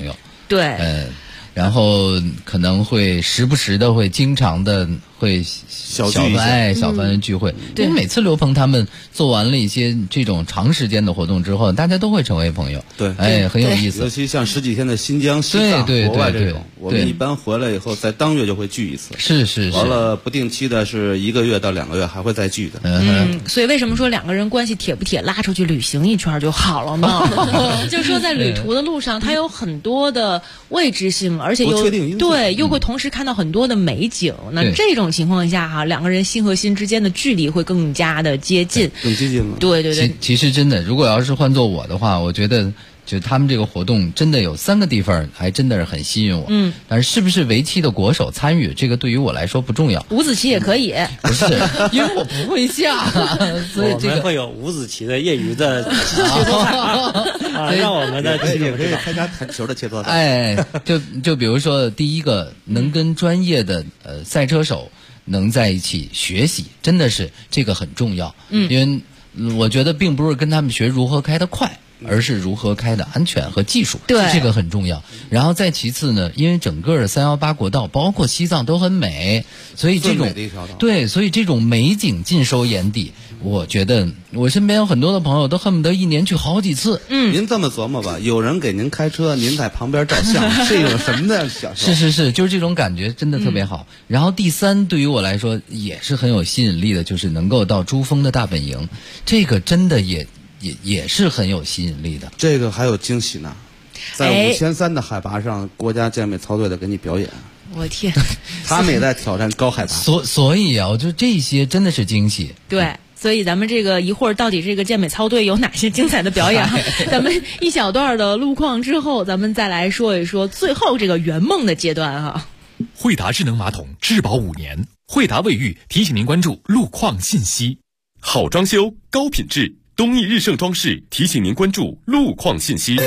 对。 然后可能会时不时的会经常的会小团聚会，因为每次刘鹏他们做完了一些这种长时间的活动之后，大家都会成为朋友， 对， 很有意思。 尤其像10几天的新疆、西藏、国外这种，我们一般回来以后在当月就会聚一次， 是， 完了不定期的是1个月到2个月还会再聚的。 所以为什么说2个人关系铁不铁，拉出去旅行一圈就好了呢？就是说在旅途的路上，它有很多的未知性，而且又会同时看到很多的美景。那这种情况下哈，2个人心和心之间的距离会更加的接近， 更接近了。 对。 其实真的，如果要是换做我的话，我觉得就他们这个活动真的有3个地方还真的是很吸引我。但是不是围棋的国手参与，这个对于我来说不重要。 五子棋也可以， 不是，因为我不会下，所以我们会有五子棋的业余的切磋赛让我们的也可以参加弹球的切磋赛。 就比如说第一个，能跟专业的赛车手能在一起学习，真的是这个很重要。因为我觉得并不是跟他们学如何开得快，而是如何开的安全和技术， 对， 这个很重要。然后再其次呢，因为整个的318国道，包括西藏都很美，所以这种所以这种美景尽收眼底。我觉得我身边有很多的朋友都恨不得1年去好几次。 您这么琢磨吧，有人给您开车，您在旁边照相，是一种什么的享受？ 是，就是这种感觉真的特别好。然后第3，对于我来说也是很有吸引力的，就是能够到珠峰的大本营，这个真的也是很有吸引力的。 这个还有惊喜呢，在5300的海拔上，国家健美操队的给你表演。 我天， 他们也在挑战高海拔。 所以啊，我觉得这些真的是惊喜。 对。所以咱们这个一会儿到底这个健美操队有哪些精彩的表演？咱们一小段的路况之后，咱们再来说一说最后这个圆梦的阶段哈。 惠达智能马桶质保5年，惠达卫浴提醒您关注路况信息。好装修高品质，东益日盛装饰提醒您关注路况信息。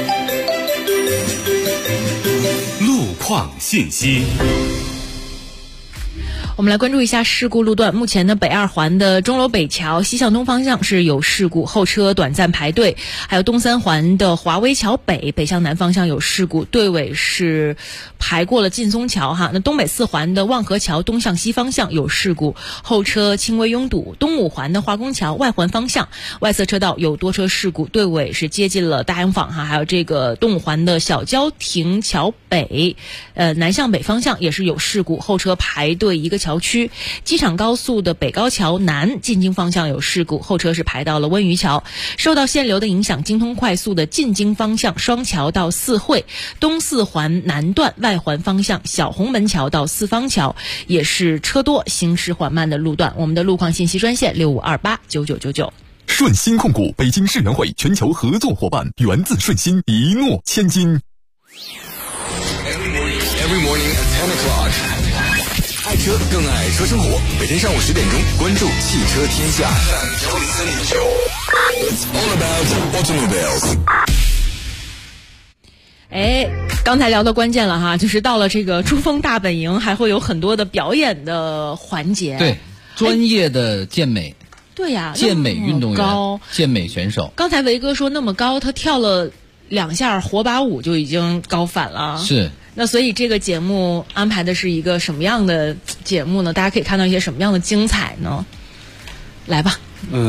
路况信息。 我们来关注一下事故路段。目前呢，北2环的钟楼北桥西向东方向是有事故，后车短暂排队；还有东3环的华威桥北向南方向有事故，队尾是排过了劲松桥哈。那东北4环的望河桥东向西方向有事故，后车轻微拥堵。东5环的化工桥外环方向外侧车道有多车事故，队尾是接近了大洋坊哈。还有这个东5环的小郊亭桥北南向北方向也是有事故，后车排队一个桥区。机场高速的北高桥南进京方向有事故，后车是排到了温榆桥。受到限流的影响，京通快速的进京方向双桥到四惠，东4环南段外环方向小红门桥到四方桥也是车多行驶缓慢的路段。我们的路况信息专线65289999。 顺鑫控股北京世园会全球合作伙伴，源自顺鑫，一诺千金。 Every morning at 10 o'clock. 爱车更爱车生活，每天上午10点钟，关注汽车天下。It's all about automobiles. 刚才聊到关键了哈，就是到了这个珠峰大本营，还会有很多的表演的环节。 对，专业的健美。 对呀， 健美运动员，健美选手。 刚才维哥说那么高，他跳了2下火把舞就已经高反了。 是。 那所以这个节目安排的是一个什么样的节目呢？大家可以看到一些什么样的精彩呢？来吧。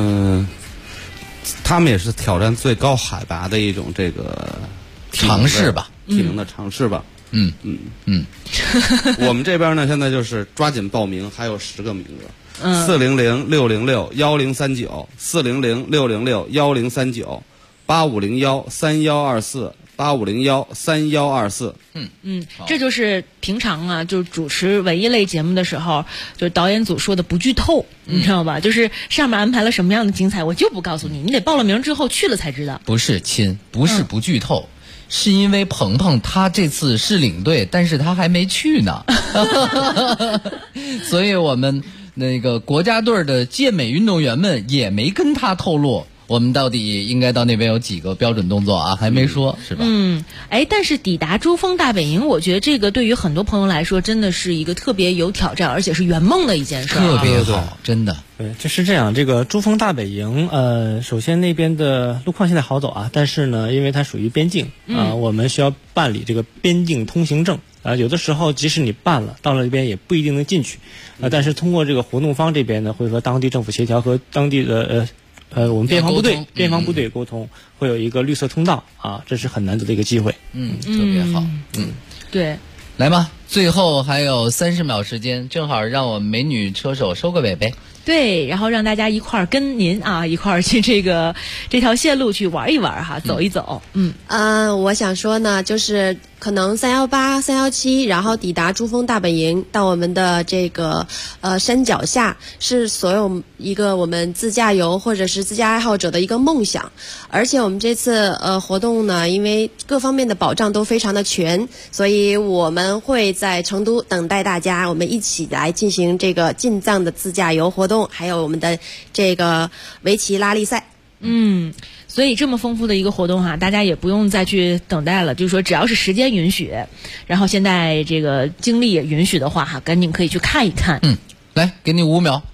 他们也是挑战最高海拔的一种这个尝试吧， 体能的尝试吧。 我们这边呢，现在就是抓紧报名，还有10个名额。400-606-1039，400-606-1039，8501-3124。8501-3124。 这就是平常啊，就主持文艺类节目的时候，就导演组说的不剧透，你知道吧？就是上面安排了什么样的精彩，我就不告诉你，你得报了名之后去了才知道。 不是亲，不是不剧透，是因为鹏鹏他这次是领队，但是他还没去呢，所以我们那个国家队的健美运动员们也没跟他透露我们到底应该到那边有几个标准动作啊？还没说，是吧？ 但是抵达珠峰大本营，我觉得这个对于很多朋友来说，真的是一个特别有挑战，而且是圆梦的一件事， 特别好，真的。 对，就是这样。这个珠峰大本营，首先那边的路况现在好走啊，但是呢，因为它属于边境我们需要办理这个边境通行证。有的时候即使你办了，到了这边也不一定能进去。但是通过这个活动方这边呢，会和当地政府协调，和当地的我们边防部队沟通，会有一个绿色通道啊，这是很难得的一个机会。 特别好。 对。 来吧，最后还有30秒时间，正好让我们美女车手收个尾呗。 对，然后让大家一块儿跟您一块儿去这条线路去玩一玩哈，走一走。 我想说呢，就是可能318、317，然后抵达珠峰大本营，到我们的这个山脚下，是所有一个我们自驾游或者是自驾爱好者的一个梦想。而且我们这次活动呢，因为各方面的保障都非常的全，所以我们会在成都等待大家，我们一起来进行这个进藏的自驾游活动。还有我们的这个围棋拉力赛。 所以这么丰富的一个活动哈，大家也不用再去等待了，就是说只要是时间允许，然后现在这个精力也允许的话哈，赶紧可以去看一看。 来，给你5秒。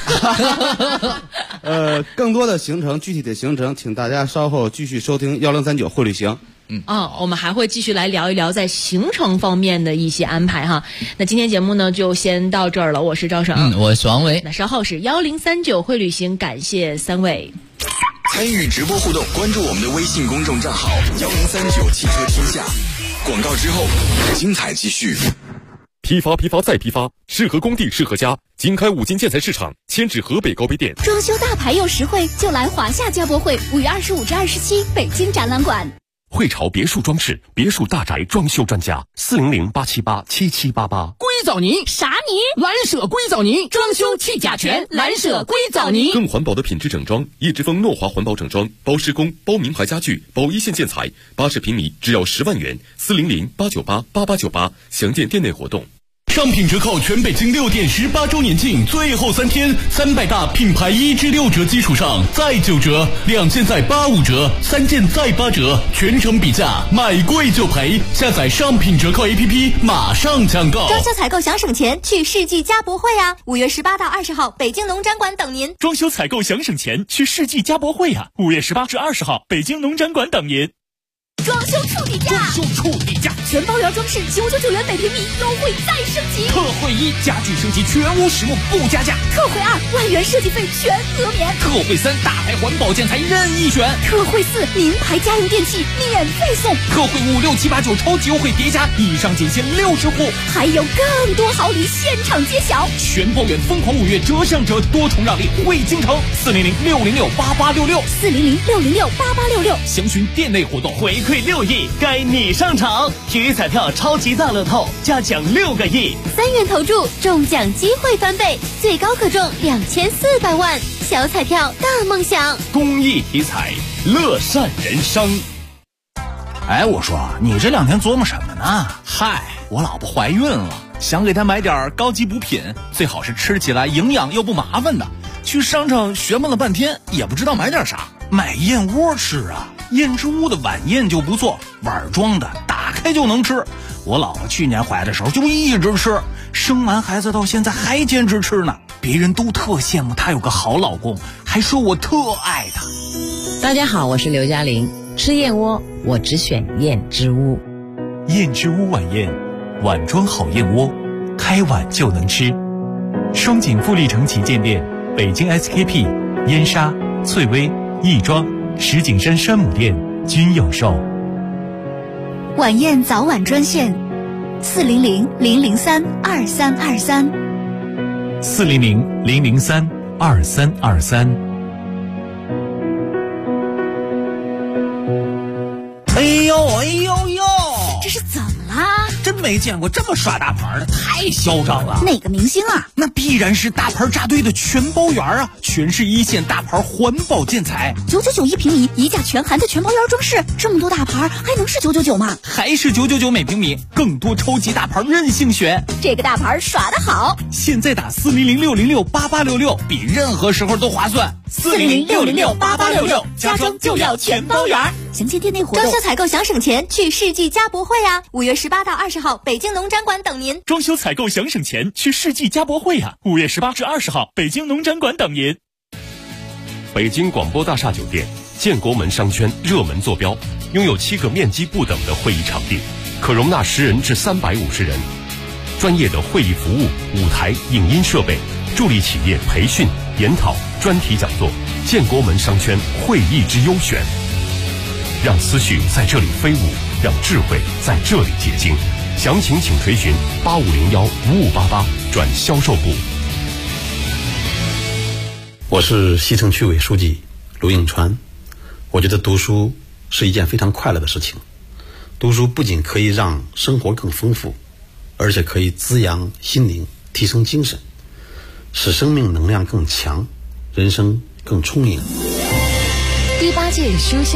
更多的行程，具体的行程，请大家稍后继续收听1039会旅行。 我们还会继续来聊一聊在行程方面的一些安排哈。那今天节目呢就先到这儿了，我是赵省， 我是王维。 那稍后是1039会旅行，感谢3位。 参与直播互动，关注我们的微信公众账号1039汽车天下。广告之后，精彩继续。 批发再批发，适合工地适合家。经开5金建材市场，迁至河北高碑店。 装修大牌又实惠，就来华夏家博会，5月25至27，北京展览馆。 汇潮别墅装饰，别墅大宅装修专家，400-878-7788。 硅藻泥啥泥？ 蓝舍硅藻泥，装修去甲醛，蓝舍硅藻泥。 更环保的品质整装，叶之峰诺华环保整装，包施工，包名牌家具，包一线建材，80平米只要10万元，400-898-8898，详见店内活动。 商品折扣全北京6店18周年庆最后3天，300大品牌1至6折基础上再9折，2件再85折，3件再8折，全程比价，买贵就赔。下载商品折扣 APP， 马上抢购。 装修采购想省钱，去世纪家博会啊！5月18到20号，北京农展馆等您。 装修采购想省钱，去世纪家博会啊！5月18至20号，北京农展馆等您。 装修处底价，全包圆装饰999元每平米，优惠再升级。 特惠1，家具升级全屋实木不加价。 特惠2，万元设计费全额免。 特惠3，大牌环保建材任意选。 特惠4，名牌家用电器免费送。 特惠5、6、7、8、9超级优惠叠加，以上仅限60户， 还有更多好礼现场揭晓。 全包圆疯狂5月折上折，多重让利惠京城，400-606-8866，400-606-8866，详询店内活动。 回馈6亿，该你上场！体育彩票超级大乐透，加奖6个亿 ，3元投注，中奖机会翻倍，最高可中2400万。小彩票大梦想， 公益体彩，乐善人生。 哎，我说你这2天琢磨什么呢？嗨，我老婆怀孕了，想给她买点高级补品，最好是吃起来营养又不麻烦的。去商场学问了半天，也不知道买点啥，买燕窝吃啊。燕之屋的晚宴就不错，碗装的，打开就能吃。我老婆去年怀的时候就一直吃，生完孩子到现在还坚持吃呢。别人都特羡慕她有个好老公，还说我特爱她。 大家好，我是刘嘉玲。吃燕窝，我只选燕之屋。 燕之屋晚宴，碗装好燕窝，开碗就能吃。双井富力城旗舰店、北京 SKP、燕莎、翠微、亦庄、石景山山姆店均有售。 晚宴早晚专线 400-003-2323，400-003-2323。 哎呦， 这是怎么啦？ 真没见过这么耍大牌的，太嚣张了。 哪个明星啊？ 那必然是大牌扎堆的全包圆啊，全是1线大牌环保建材 ，999一平米，一价全含的全包圆装饰，这么多大牌还能是999吗？ 还是999每平米，更多超级大牌任性选。 这个大牌耍得好， 现在打400-606-8866，比任何时候都划算。 400-606-8866，家装就要全包圆。 详情店内活动。 装修采购想省钱，去世纪家博会啊！5月18到20号，北京农展馆等您。 装修采购想省钱，去世纪家博会啊！5月18至20号，北京农展馆等您。 北京广播大厦酒店，建国门商圈热门坐标，拥有7个面积不等的会议场地，可容纳10人至350人。专业的会议服务、舞台、影音设备，助力企业培训、研讨、专题讲座。建国门商圈会议之优选，让思绪在这里飞舞，让智慧在这里结晶。详情请垂询8501-5588转销售部。 我是西城区委书记卢应川。我觉得读书是一件非常快乐的事情。读书不仅可以让生活更丰富，而且可以滋养心灵，提升精神，使生命能量更强，人生更充盈。 第8届书香